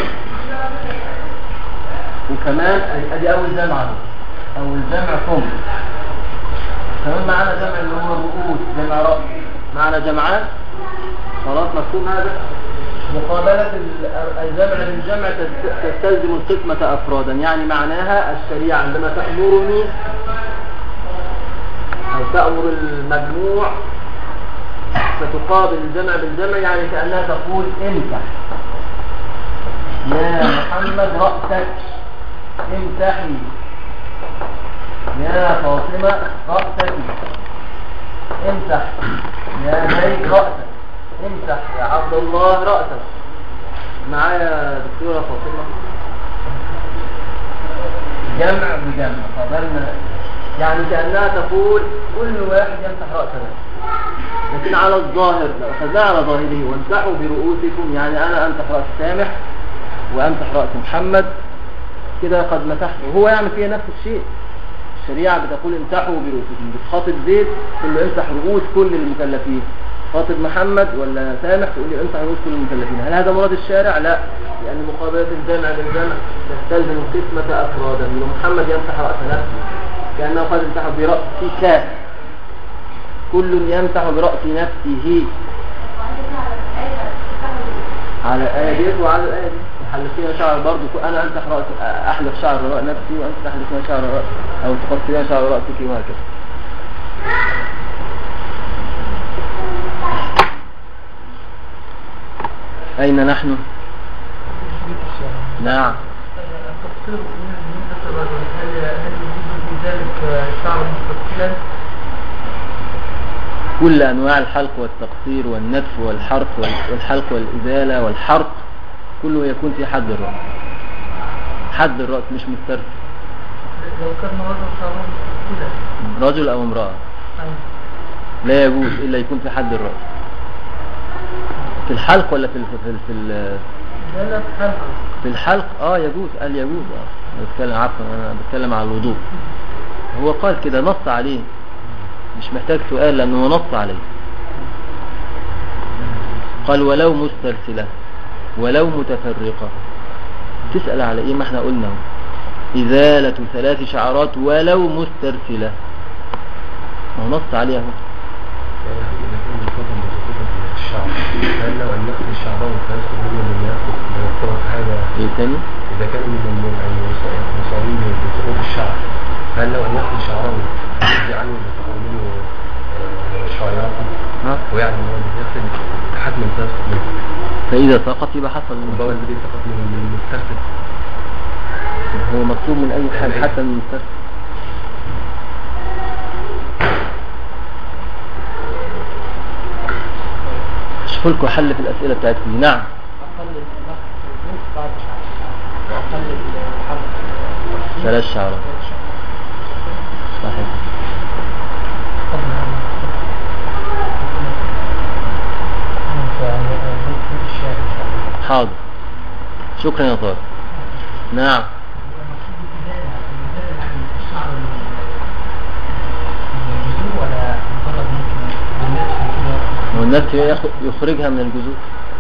Speaker 1: وكمان ادي اول جمع كم. كمان معنا جمع اللي هو الرؤوس جمع رأس، معنا جمعان. خلاص مفهوم هذا؟ مقابلة الجمع للجمع تستلزم القسمة أفرادا، يعني معناها الشريعة عندما تأمرني أو تأمر المجموع فتقابل الجمع بالجمع، يعني كأنها تقول امسح يا محمد رأسك، امسحي يا فاطمة رأسك، امسح يا زيد رأسك، امسح يا عبد الله رأسك. معايا دكتورة فاطمة؟ جمع بجمع قابلنا، يعني كأنها تقول كل واحد يمسح رأسنا. لكن على الظاهر لو أخذنا على ظاهره وامسحوا برؤوسكم، يعني أنا أمسح رأس سامح وأمسح رأس محمد، كده قد مسحت، وهو يعمل فيها نفس الشيء. الشريعة بتقول امسحوا برؤوسكم، بتخاطب زيد تقول له امسح رؤوس كل المكلفين، خاطب محمد ولا سامح تقول له امسح رؤوس كل المكلفين. هل هذا مراد الشارع؟ لا، لأن مقابلة الجمع للجمع تستلزم القسمة أفرادا. محمد يمسح رأس نفسه كأنه قد امسح برأسك، كل يمسح برأس نفسه على آية وعلى الآية حلق فيها شعر برضو، أنا أمسح رأس، أحلق شعر رأس نفسي وأنت تحلق فيها شعر رأس أو تقصيها شعر رأسك وهكذا. أين نحن؟ نعم.
Speaker 4: التقصير بالنسبة للرجل هل يجوز في ذلك شعر مستقلا؟
Speaker 1: كل أنواع الحلق والتقصير والنتف والحلق والإزالة والحرق كله يكون في حد الرأس، حد الرأس مش مسترسل.
Speaker 4: لو كان رجل شعره مستقلا،
Speaker 1: رجل أو امرأة لا يجوز إلا يكون في حد الرأس. في الحلق ولا في
Speaker 4: لا في الحلق؟
Speaker 1: في الحلق يجوز، قال يجوز. أنا بتكلم على الوضوء، هو قال كده نص عليه، مش محتاج سؤال لأنه نص عليه. قال ولو مسترسلة ولو متفرقة. تسأل على ايه؟ ما احنا قلنا إزالة 3 شعرات ولو مسترسلة، ما نص عليها.
Speaker 2: هل لو أن يأخذ الشعراء وفاسد منه من يأخذ حاجة
Speaker 1: ايه تاني؟
Speaker 2: إذا كان من مصابين بسقوط الشعر، هل لو أن يأخذ الشعراء يأخذ عنه بسقوط منه شعيراته ويعني هو بيأخذ حتما تسقط منه،
Speaker 1: فإذا سقط يبقى حصل
Speaker 2: البول الذي سقط من المسترسل،
Speaker 1: هو مطلوب من أي حال حتى من المسترسل. شوفوا لكم حل في الأسئلة بتاعتكم. نعم.
Speaker 5: أقل النقص بعد شعر وأقل الحلق
Speaker 1: 3 شعرات. صحيح. حاضر، شكرا يا طارق. نعم. والناس يخرجها من الجذور.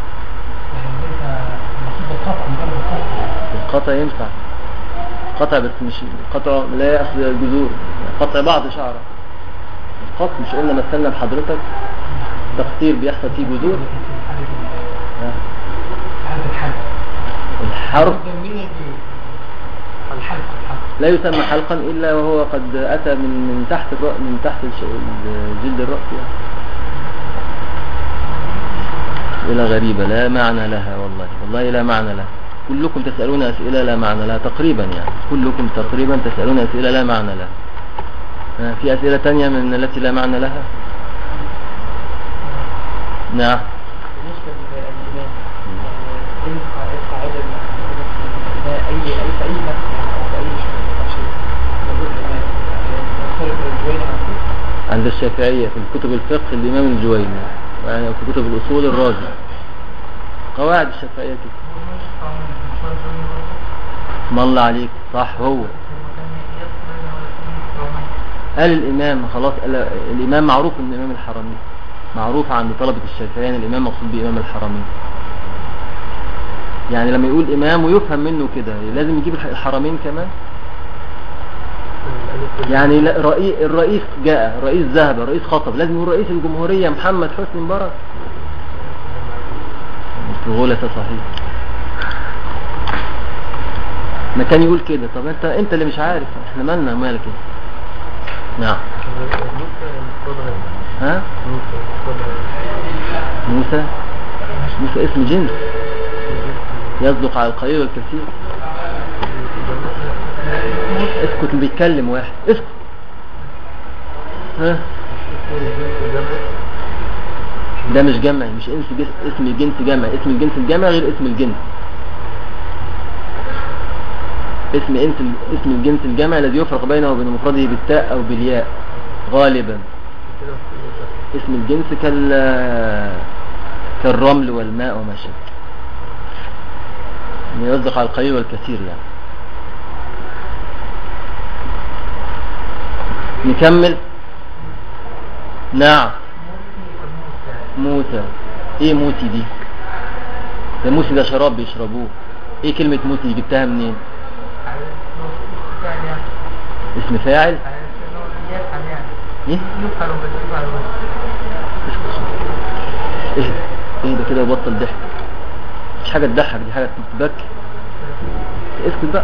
Speaker 1: القطع ينفع قطع، بس مش قطع لا يأخذ الجذور، قطع بعض شعره. القطع مش قلنا مثلنا بحضرتك تقصير بيحصل فيه جذور. الحرق لا يسمى حلقا إلا وهو قد أتى من تحت جلد الرأس يعني. إلى غريبة لا معنى لها، والله لا معنى لها. كلكم تسألون أسئلة لا معنى لها تقريبا، يعني كلكم تقريبا تسألون أسئلة لا معنى لها. في أسئلة تانية من التي لا معنى لها؟ نعم.
Speaker 5: بالنسبة للإمام القاعدة أي مسألة أو أي شيء يقول الإمام يختلف الجويني
Speaker 1: عند الشافعية في كتب الفقه الإمام الجويني، يعني في كتب الأصول الرازي، قواعد الشافعية كده. ما الله عليك صح. هو قال الإمام خلاص، الإمام معروف من إمام الحرمين، معروف عند طلبة الشافعيين الإمام مقصود بإمام الحرمين. يعني لما يقول إمام ويفهم منه كده لازم يجيب الحرمين كمان. يعني لا الرئيس جاء، الرئيس ذهب، الرئيس خطب، لازم يقول رئيس الجمهورية محمد حسني مبارك. غلطة صحيح. ما كان يقول كده. طب انت اللي مش عارف، احنا مالنا مالك ايه؟ نعم. ها؟ موسى اسم جنس يصدق على القليل والكثير. اسكت، بيتكلم واحد، اسكت. ها؟ ده مش جمع، مش اسم الجنس جمع. اسم الجنس الجمع غير اسم الجنس. اسم الجنس الجمع الذي يفرق بينه وبين مفرده بالتاء او بالياء غالبا. اسم الجنس كالرمل والماء وما شابه، يعني يصدق على القليل والكثير. يعني نكمل. نعم. موسى. ايه موسي دي؟ ده موسي ده شراب بيشربوه. ايه كلمة موسي جبتها منين؟ اسم فاعل. ايه ايه ده كده؟ وبطل ضحك، مش حاجة تضحك، دي حاجة تبكي. اسكت بقى.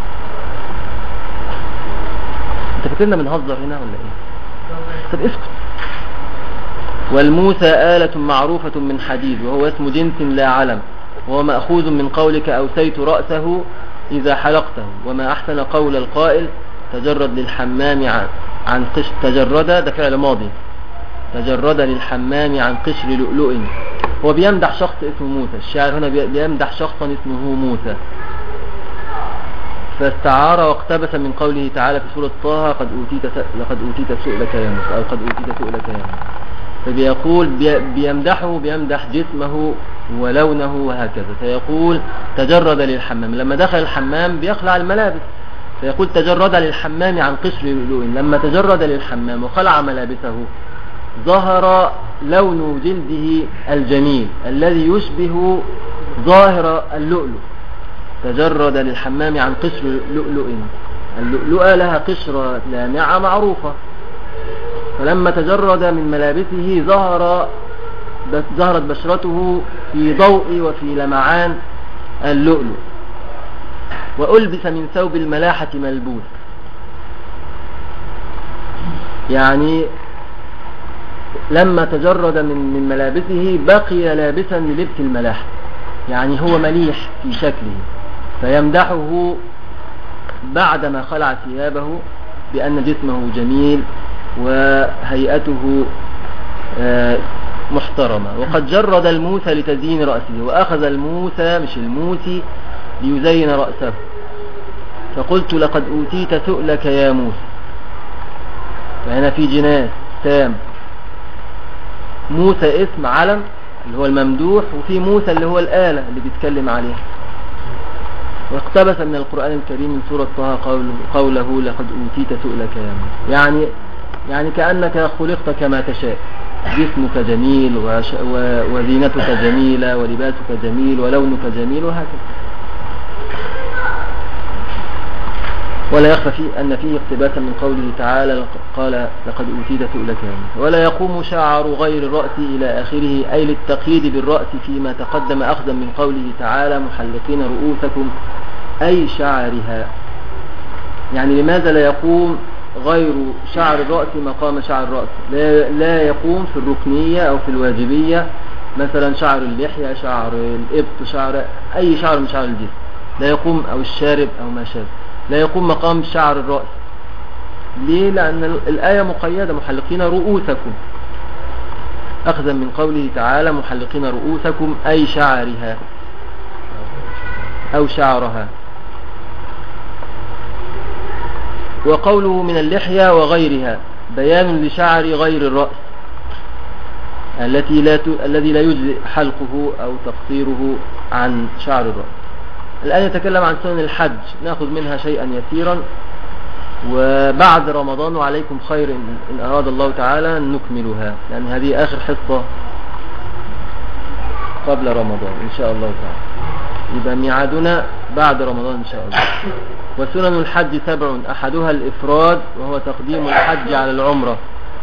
Speaker 1: انت فاكرنا بنهزر هنا ولا ايه؟ طب اسكت. والموسى آلة معروفة من حديد، وهو اسم جنس لا علم، وهو مأخوذ من قولك أوسيت رأسه إذا حلقته. وما أحسن قول القائل تجرد للحمام عن قشر. تجرد ده فعل ماضي. تجرد للحمام عن قشر لؤلؤ. هو بيمدح شخص اسمه موسى. الشاعر هنا بيمدح شخصا اسمه موسى، فاستعار واقتبس من قوله تعالى في سورة طه لقد أوتيت سؤلك يا موسى، أو قد أوتيت سؤلك يا موسى. فبيقول بيمدحه، بيمدح جسمه ولونه وهكذا. فيقول تجرد للحمام، لما دخل الحمام بيخلع الملابس، فيقول تجرد للحمام عن قشر لؤلؤ. لما تجرد للحمام وخلع ملابسه ظهر لون جلده الجميل الذي يشبه ظاهر اللؤلؤ. تجرد للحمام عن قشر لؤلؤ. اللؤلؤة لها قشرة لامعة معروفة، فلما تجرد من ملابسه ظهرت بشرته في ضوء وفي لمعان اللؤلؤ. وألبس من ثوب الملاحة ملبوس، يعني لما تجرد من ملابسه بقي لابسا للبس الملاحة، يعني هو مليح في شكله. فيمدحه بعدما خلع ثيابه بأن جسمه جميل وهيئته محترمة. وقد جرد الموسى لتزيين رأسه، وأخذ الموسى مش الموسي ليزين رأسه. فقلت لقد أوتيت سؤلك يا موسى. فهنا في جناس تام. موسى اسم علم اللي هو الممدوح، وفي موسى اللي هو الآلة اللي بيتكلم عليها. واقتبس من القرآن الكريم من سورة طه قوله لقد أوتيت سؤلك يا موسى، يعني كأنك خلقت كما تشاء، جسمك جميل وزينتك جميلة ولباسك جميل ولونك جميل وهكذا. ولا يخفى أن فيه اقتباسا من قوله تعالى قال لقد أوتيت سؤلك يا موسى. ولا يقوم شعر غير الرأس إلى آخره، أي للتقييد بالرأس فيما تقدم أخذا من قوله تعالى محلقين رؤوسكم أي شعرها. يعني لماذا لا يقوم غير شعر الرأس مقام شعر الرأس؟ لا يقوم في الركنية أو في الواجبية، مثلا شعر اللحية، شعر الإبط، شعر أي شعر من شعر الجسم لا يقوم، أو الشارب أو ما شابه، لا يقوم مقام شعر الرأس. ليه؟ لأن الآية مقيدة محلقين رؤوسكم، أخذا من قوله تعالى محلقين رؤوسكم أي شعرها أو شعرها. وقوله من اللحية وغيرها بيان لشعر غير الرأس الذي لا يجزئ حلقه أو تقصيره عن شعر الرأس. الآن يتكلم عن سنن الحج، نأخذ منها شيئا يسيرا، وبعد رمضان وعليكم خير إن أراد الله تعالى نكملها، لأن هذه آخر حصة قبل رمضان إن شاء الله تعالى. يبقى ميعادنا بعد رمضان إن شاء الله. وسنن الحج 7 أحدها الإفراد وهو تقديم الحج على العمرة.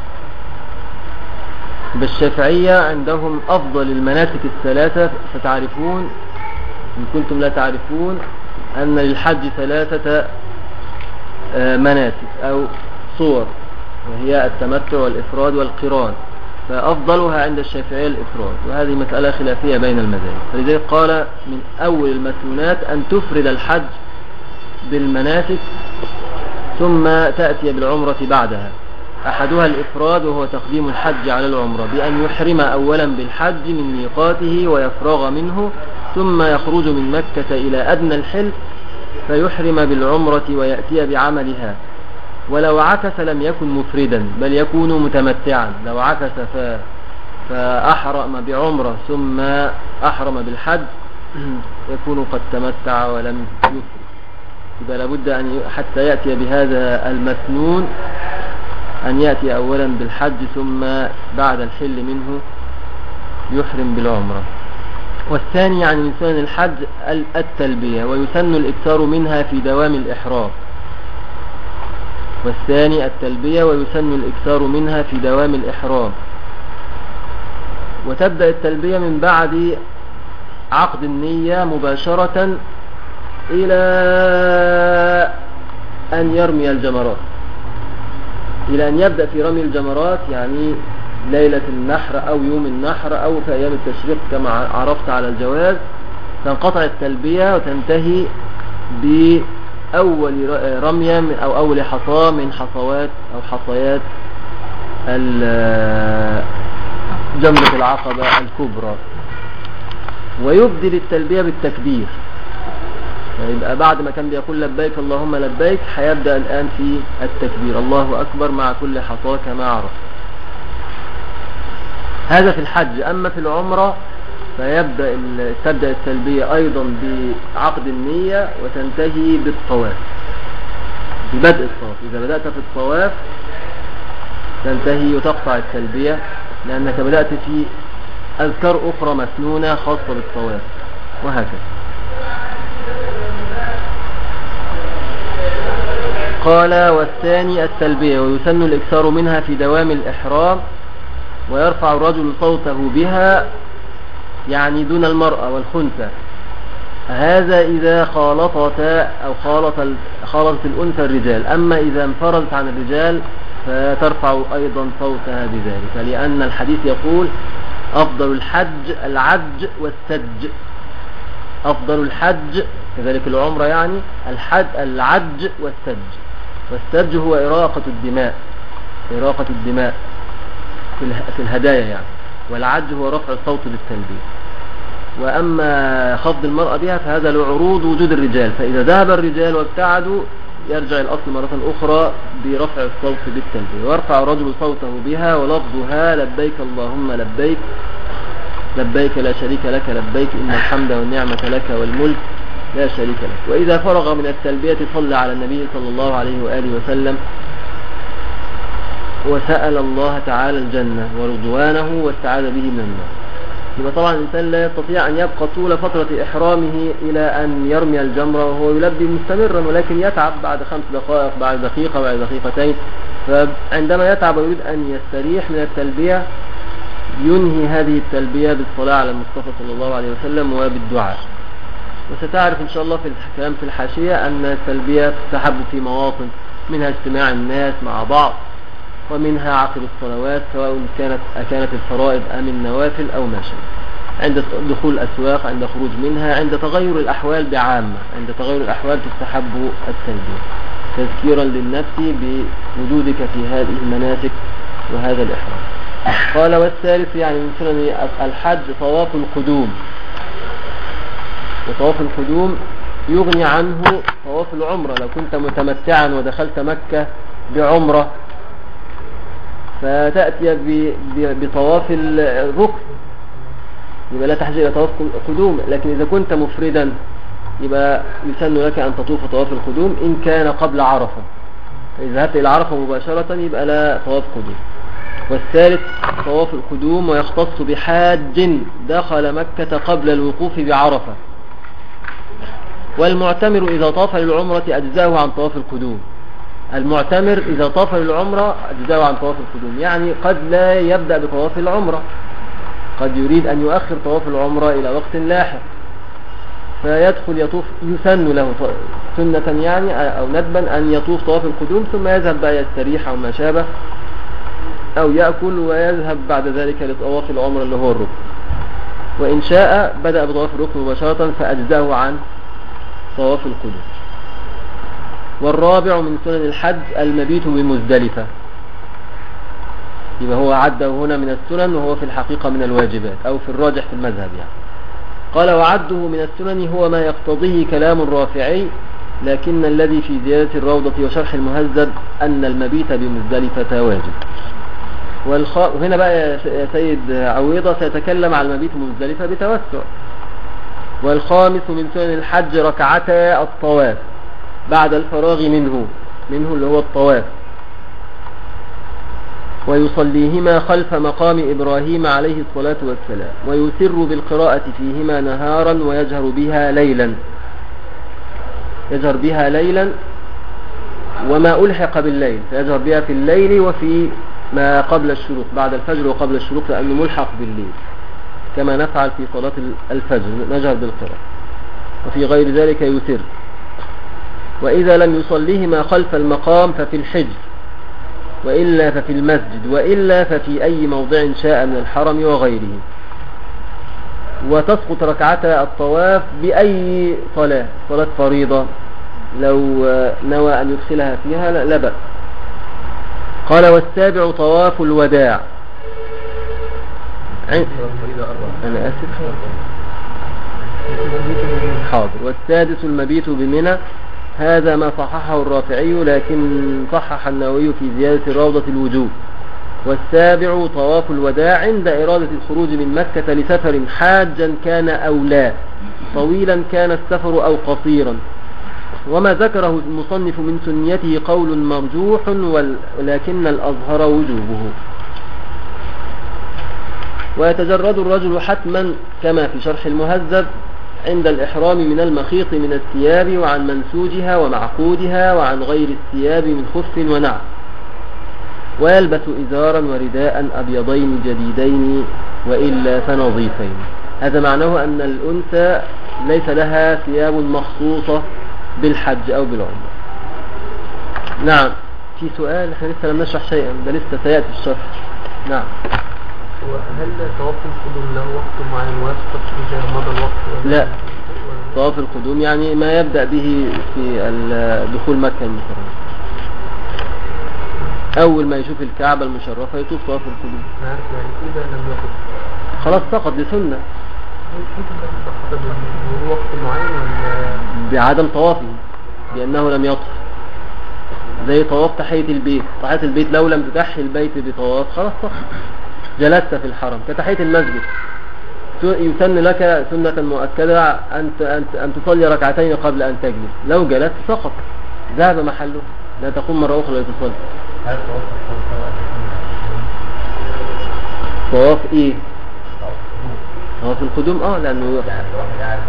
Speaker 1: بالشافعية عندهم أفضل المناسك الثلاثة، فتعرفون إن كنتم لا تعرفون أن للحج 3 مناسك أو صور، وهي التمتع والإفراد والقران، فأفضلها عند الشافعية الإفراد، وهذه مسألة خلافية بين المذاهب. فلذلك قال من أول المسنونات أن تفرد الحج بالمناسك ثم تأتي بالعمرة بعدها. أحدها الإفراد وهو تقديم الحج على العمرة بأن يحرم أولا بالحج من ميقاته ويفرغ منه، ثم يخرج من مكة إلى أدنى الحل فيحرم بالعمرة ويأتي بعملها. ولو عكس لم يكن مفردا بل يكون متمتعا. لو عكس فأحرم بعمرة ثم أحرم بالحج يكون قد تمتع ولم يفرد. إذا لابد أن حتى يأتي بهذا المسنون أن يأتي أولا بالحج ثم بعد الحل منه يحرم بالعمرة. والثاني يعني من سنن الحج التلبية ويسن الإكثار منها في دوام الإحرام. والثاني التلبية ويسن الإكثار منها في دوام الإحرام. وتبدأ التلبية من بعد عقد النية مباشرة إلى أن يرمي الجمرات، إلى أن يبدأ في رمي الجمرات، يعني ليلة النحر أو يوم النحر أو في أيام التشريق كما عرفت على الجواز، تنقطع التلبية وتنتهي بأول رمية أو أول حصاة من حصوات أو حصيات جمرة العقبة الكبرى. ويبدل التلبية بالتكبير، يبقى بعد ما كان بيقول لبيك اللهم لبيك هيبدأ الآن في التكبير الله أكبر مع كل حصاة كما عرف. هذا في الحج. أما في العمرة تبدأ التلبية أيضا بعقد النية وتنتهي بالطواف، ببدء الطواف. إذا بدأت في الطواف تنتهي وتقطع التلبية لأنك بدأت في أذكار أخرى مسنونة خاصة بالطواف، وهكذا. قال والثاني التلبية ويسن الإكثار منها في دوام الإحرام، ويرفع الرجل صوته بها يعني دون المرأة والخنثى. هذا إذا خالطتا أو خالطت الأنثى الرجال. أما إذا انفردت عن الرجال فترفع أيضا صوتها بذلك، لأن الحديث يقول أفضل الحج العج والسج. أفضل الحج كذلك العمرة يعني العج والسج. والسج هو إراقة الدماء في الهدايا يعني. والعج هو رفع الصوت بالتلبية. وأما خفض المرأة بها فهذا لعروض وجود الرجال، فإذا ذهب الرجال وابتعدوا يرجع الأصل مرة أخرى برفع الصوت بالتلبية. ويرفع الرجل صوته بها ولفظها لبيك اللهم لبيك لبيك لا شريك لك لبيك إن الحمد والنعمة لك والملك لا شريك لك. وإذا فرغ من التلبية صلى على النبي صلى الله عليه وآله وسلم وسأل الله تعالى الجنة ورضوانه واستعاذ به من النار. يبقى طبعا الإنسان لا يستطيع أن يبقى طول فترة إحرامه إلى أن يرمي الجمرة وهو يلبي مستمرا، ولكن يتعب بعد 5 دقائق، بعد دقيقة، بعد دقيقتين. فعندما يتعب ويريد أن يستريح من التلبية ينهي هذه التلبية بالصلاة على المصطفى صلى الله عليه وسلم وبالدعاء. وستعرف إن شاء الله في الكلام في الحاشية أن التلبية تستحب في مواطن، منها اجتماع الناس مع بعض، ومنها عقب الصلوات سواء كانت الفرائض أم النوافل أو ما شابه، عند دخول الأسواق، عند خروج منها، عند تغير الأحوال بعامة. عند تغير الأحوال تستحب التلبية تذكيرا للنفس بوجودك في هذه المناسك وهذا الإحرام. قال والثالث يعني من سنن الحج طواف القدوم. وطواف القدوم يغني عنه طواف العمرة. لو كنت متمتعا ودخلت مكة بعمرة فتأتي بطواف الركن يبقى لا تحتاج إلى طواف القدوم. لكن إذا كنت مفردا يبقى يسن لك أن تطوف طواف القدوم إن كان قبل عرفة. فإذا ذهبت إلى عرفة مباشرة يبقى لا طواف قدوم. والثالث طواف القدوم ويختص بحاج دخل مكة قبل الوقوف بعرفة. والمعتمر إذا طاف للعمرة أجزاه عن طواف القدوم. المعتمر إذا طاف للعمرة أجزاه عن طواف القدوم، يعني قد لا يبدأ بطواف العمرة، قد يريد أن يؤخر طواف العمرة إلى وقت لاحق، فيدخل يطوف، يسن له سنة يعني أو ندبا أن يطوف طواف القدوم ثم يذهب بقى يستريح أو ما شابه أو يأكل ويذهب بعد ذلك لطواف العمرة اللي هو الركن. وإن شاء بدأ بطواف الركن مباشرة فأجزاه عن طواف القدوم. والرابع من سنن الحج المبيت بمزدلفة، يبقى هو عده هنا من السنن وهو في الحقيقة من الواجبات أو في الراجح في المذهب يعني. قال وعده من السنن هو ما يقتضيه كلام الرافعي، لكن الذي في زيادة الروضة وشرح المهذب أن المبيت بمزدلفة واجب. وهنا بقى يا سيد عويضة سيتكلم عن المبيت بمزدلفة بتوسع. والخامس من سنن الحج ركعتا الطواف بعد الفراغ منه اللي هو الطواف، ويصليهما خلف مقام إبراهيم عليه الصلاة والسلام، ويسر بالقراءة فيهما نهارا ويجهر بها ليلا، وما ألحق بالليل فيجهر بها في الليل وفي ما قبل الشروق، بعد الفجر وقبل الشروق، لأنه ملحق بالليل كما نفعل في صلاة الفجر نجهر بالقراءة، وفي غير ذلك يسر. وإذا لم يصليهما خلف المقام ففي الحجر، وإلا ففي المسجد، وإلا ففي أي موضع شاء من الحرم وغيره. وتسقط ركعتا الطواف بأي صلاة فريضة لو نوى أن يدخلها فيها لا بأس. قال والسابع طواف الوداع. أنا آسف حاضر. والسادس المبيت بمنى، هذا ما صححه الرافعي، لكن صحح النووي في زيادة الروضة الوجوب. والسابع طواف الوداع عند إرادة الخروج من مكة لسفر، حاجا كان أو لا، طويلا كان السفر أو قصيرا. وما ذكره المصنف من سنيته قول مرجوح، ولكن الأظهر وجوبه. ويتجرد الرجل حتما كما في شرح المهذب عند الإحرام من المخيط من الثياب، وعن منسوجها ومعقودها، وعن غير الثياب من خف ونعل. ويلبس إزارا ورداء أبيضين جديدين وإلا فنظيفين. هذا معناه أن الأنثى ليس لها ثياب مخصوصة بالحج أو بالعمرة. نعم. في سؤال؟ احنا لسه لم نشرح شيئا، ده لسه سيأتي الشرح. نعم.
Speaker 4: وهل طواف القدوم له وقت معين ويسقط إذا مضى الوقت؟
Speaker 1: لا، طواف القدوم يعني ما يبدأ به في دخول مكة المكرمة، أول ما يشوف الكعبة المشرفة يطوف طواف القدوم.
Speaker 4: عارف يعني إذا لم يقف
Speaker 1: خلاص سقط لسنة.
Speaker 4: وقت معين
Speaker 1: بعدم طوافه لأنه لم يطف، زي طواف تحية البيت. تحية البيت لو لم تتحي البيت بطواف خلاص سقط. جلست في الحرم كتحية المسجد، يسن لك سنة مؤكدة أن تصلي ركعتين قبل أن تجلس. لو جلست سقط، ذهب محله، لا تقوم مرة أخرى لتصلي.
Speaker 3: هل
Speaker 1: طواف إيه؟ طواف القدوم لأنه
Speaker 3: يعني الواحد قاعد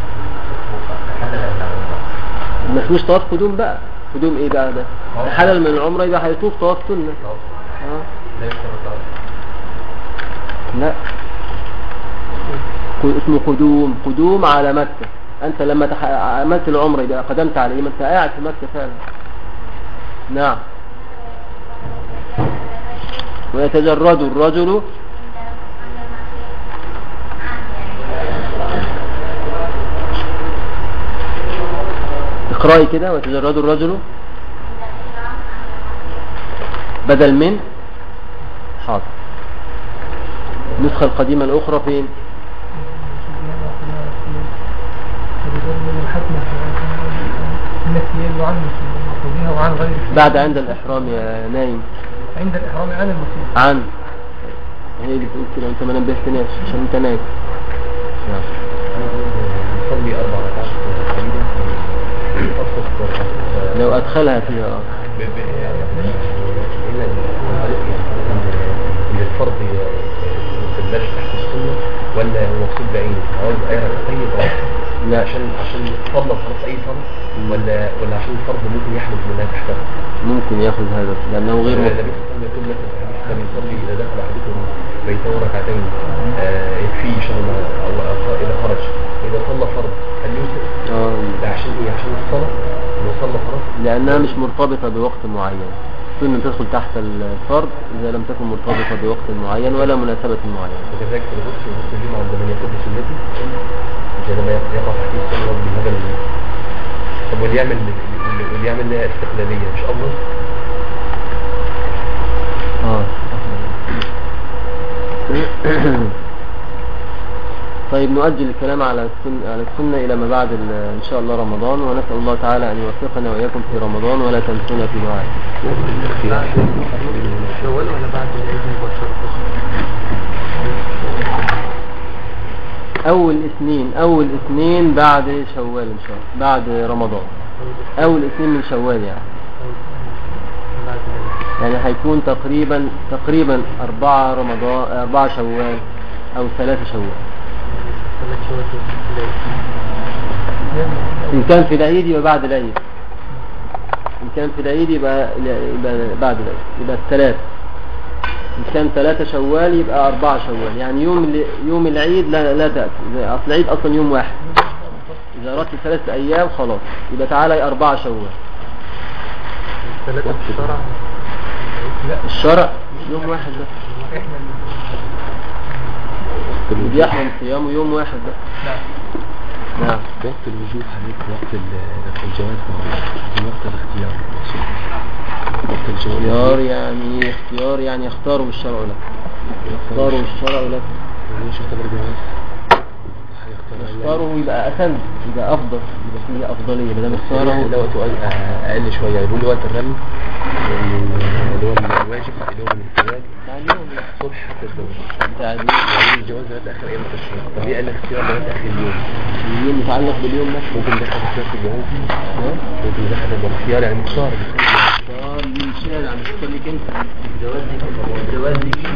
Speaker 3: مثلا
Speaker 1: ما فيهوش طواف قدوم بقى. قدوم إيه بقى ده؟ حلل من العمرة يبقى هيطوف طواف سنة. لا، اسمه قدوم على مكة. أنت لما عملت العمرة يبقى قدمت على إيه؟ ما أنت قاعد في مكة فعلا. نعم. ويتجرد الرجل اقرأي كده. ويتجرد الرجل بدل من حاضر. النسخة القديمة الأخرى فين؟ بعد عند الإحرام يا نايم.
Speaker 4: عند الإحرام عن المصير.
Speaker 1: عن هي اللي بتقول كده، أنت ما نبهتناش عشان أنت نايم.
Speaker 2: نصلي 4 ركعات
Speaker 1: لو أدخلها فيها
Speaker 2: هنا ان الفرض ما تبقاش تحت السنه، ولا هو مقصود بعينه؟ عاوز ايه طيب
Speaker 1: لا.
Speaker 2: عشان صلى خلاص اي صلاه ولا عشان الفرض ممكن يحدث منها تحتها؟
Speaker 1: ممكن ياخذ هذا لأنه غير
Speaker 2: النبي صلى الله عليه وسلم يقول لك في الحديث لم يصلي اذا دخل احدكم بيته ركعتين يكفيه ان شاء الله او اذا خرج اذا صلى فرض هل يوسف؟ ده عشان ايه؟ عشان الصلاه لو صلى خلاص
Speaker 1: لأنها مش مرتبطة بوقت معين. السنة تدخل تحت الفرض إذا لم تكن مرتبطة بوقت معين ولا مناسبة معينة.
Speaker 2: وكذلك في الغسل الجمعة عندما يقول بسنته لما يقع تحت السنة بهذا طب واللي يعمل لها استقلالية مش أفضل؟
Speaker 1: طيب نؤجل الكلام على السنة إلى ما بعد إن شاء الله رمضان، ونسأل الله تعالى أن يوفقنا وإياكم في رمضان ولا تنسونا في دعائه.
Speaker 4: شوال ولا بعد العيد مباشرة؟
Speaker 1: أول اثنين بعد شوال إن شاء الله، بعد رمضان. أول اثنين من شوال يعني هيكون تقريبا 4 شوال أو 3 شوال. إن كان في العيد يبقى بعد العيد، إن كان في العيد يبقى بعد العيد يبقى 3. إن كان 3 شوال يبقى 4 شوال. يعني يوم العيد لا تأتي، أصل العيد أصلا يوم واحد. إذا أردت 3 أيام خلاص يبقى تعالى 4 شوال.
Speaker 4: 3 في الشرع؟
Speaker 1: لا الشرع يوم واحد بس، بيحرم صيامه يوم واحد بس. نعم.
Speaker 2: وقت الوجوب حضرتك وقت الجواز وقت الاختيار.
Speaker 1: اختيار يعني يختاروا الشرع لك.
Speaker 2: مش يعتبر جواز.
Speaker 1: اختاره يبقى أسن، يبقى أفضل، يبقى فيه أفضلية بدل اختاره.
Speaker 2: لو وقت أقل شوية يقول لي وقت الرمي اللي هو الواجب اللي هو من الزواج الصبح حتى الزواج الجواز لغاية آخر أيام التشريق. طب ليه قال لك اختيار لغاية آخر اليوم
Speaker 1: متعلق باليوم نفسه.
Speaker 2: ممكن دخل اختيار في الجواز، ممكن دخل اختيار يعني مختار
Speaker 1: من الشارع مش كلك انت. الجواز دي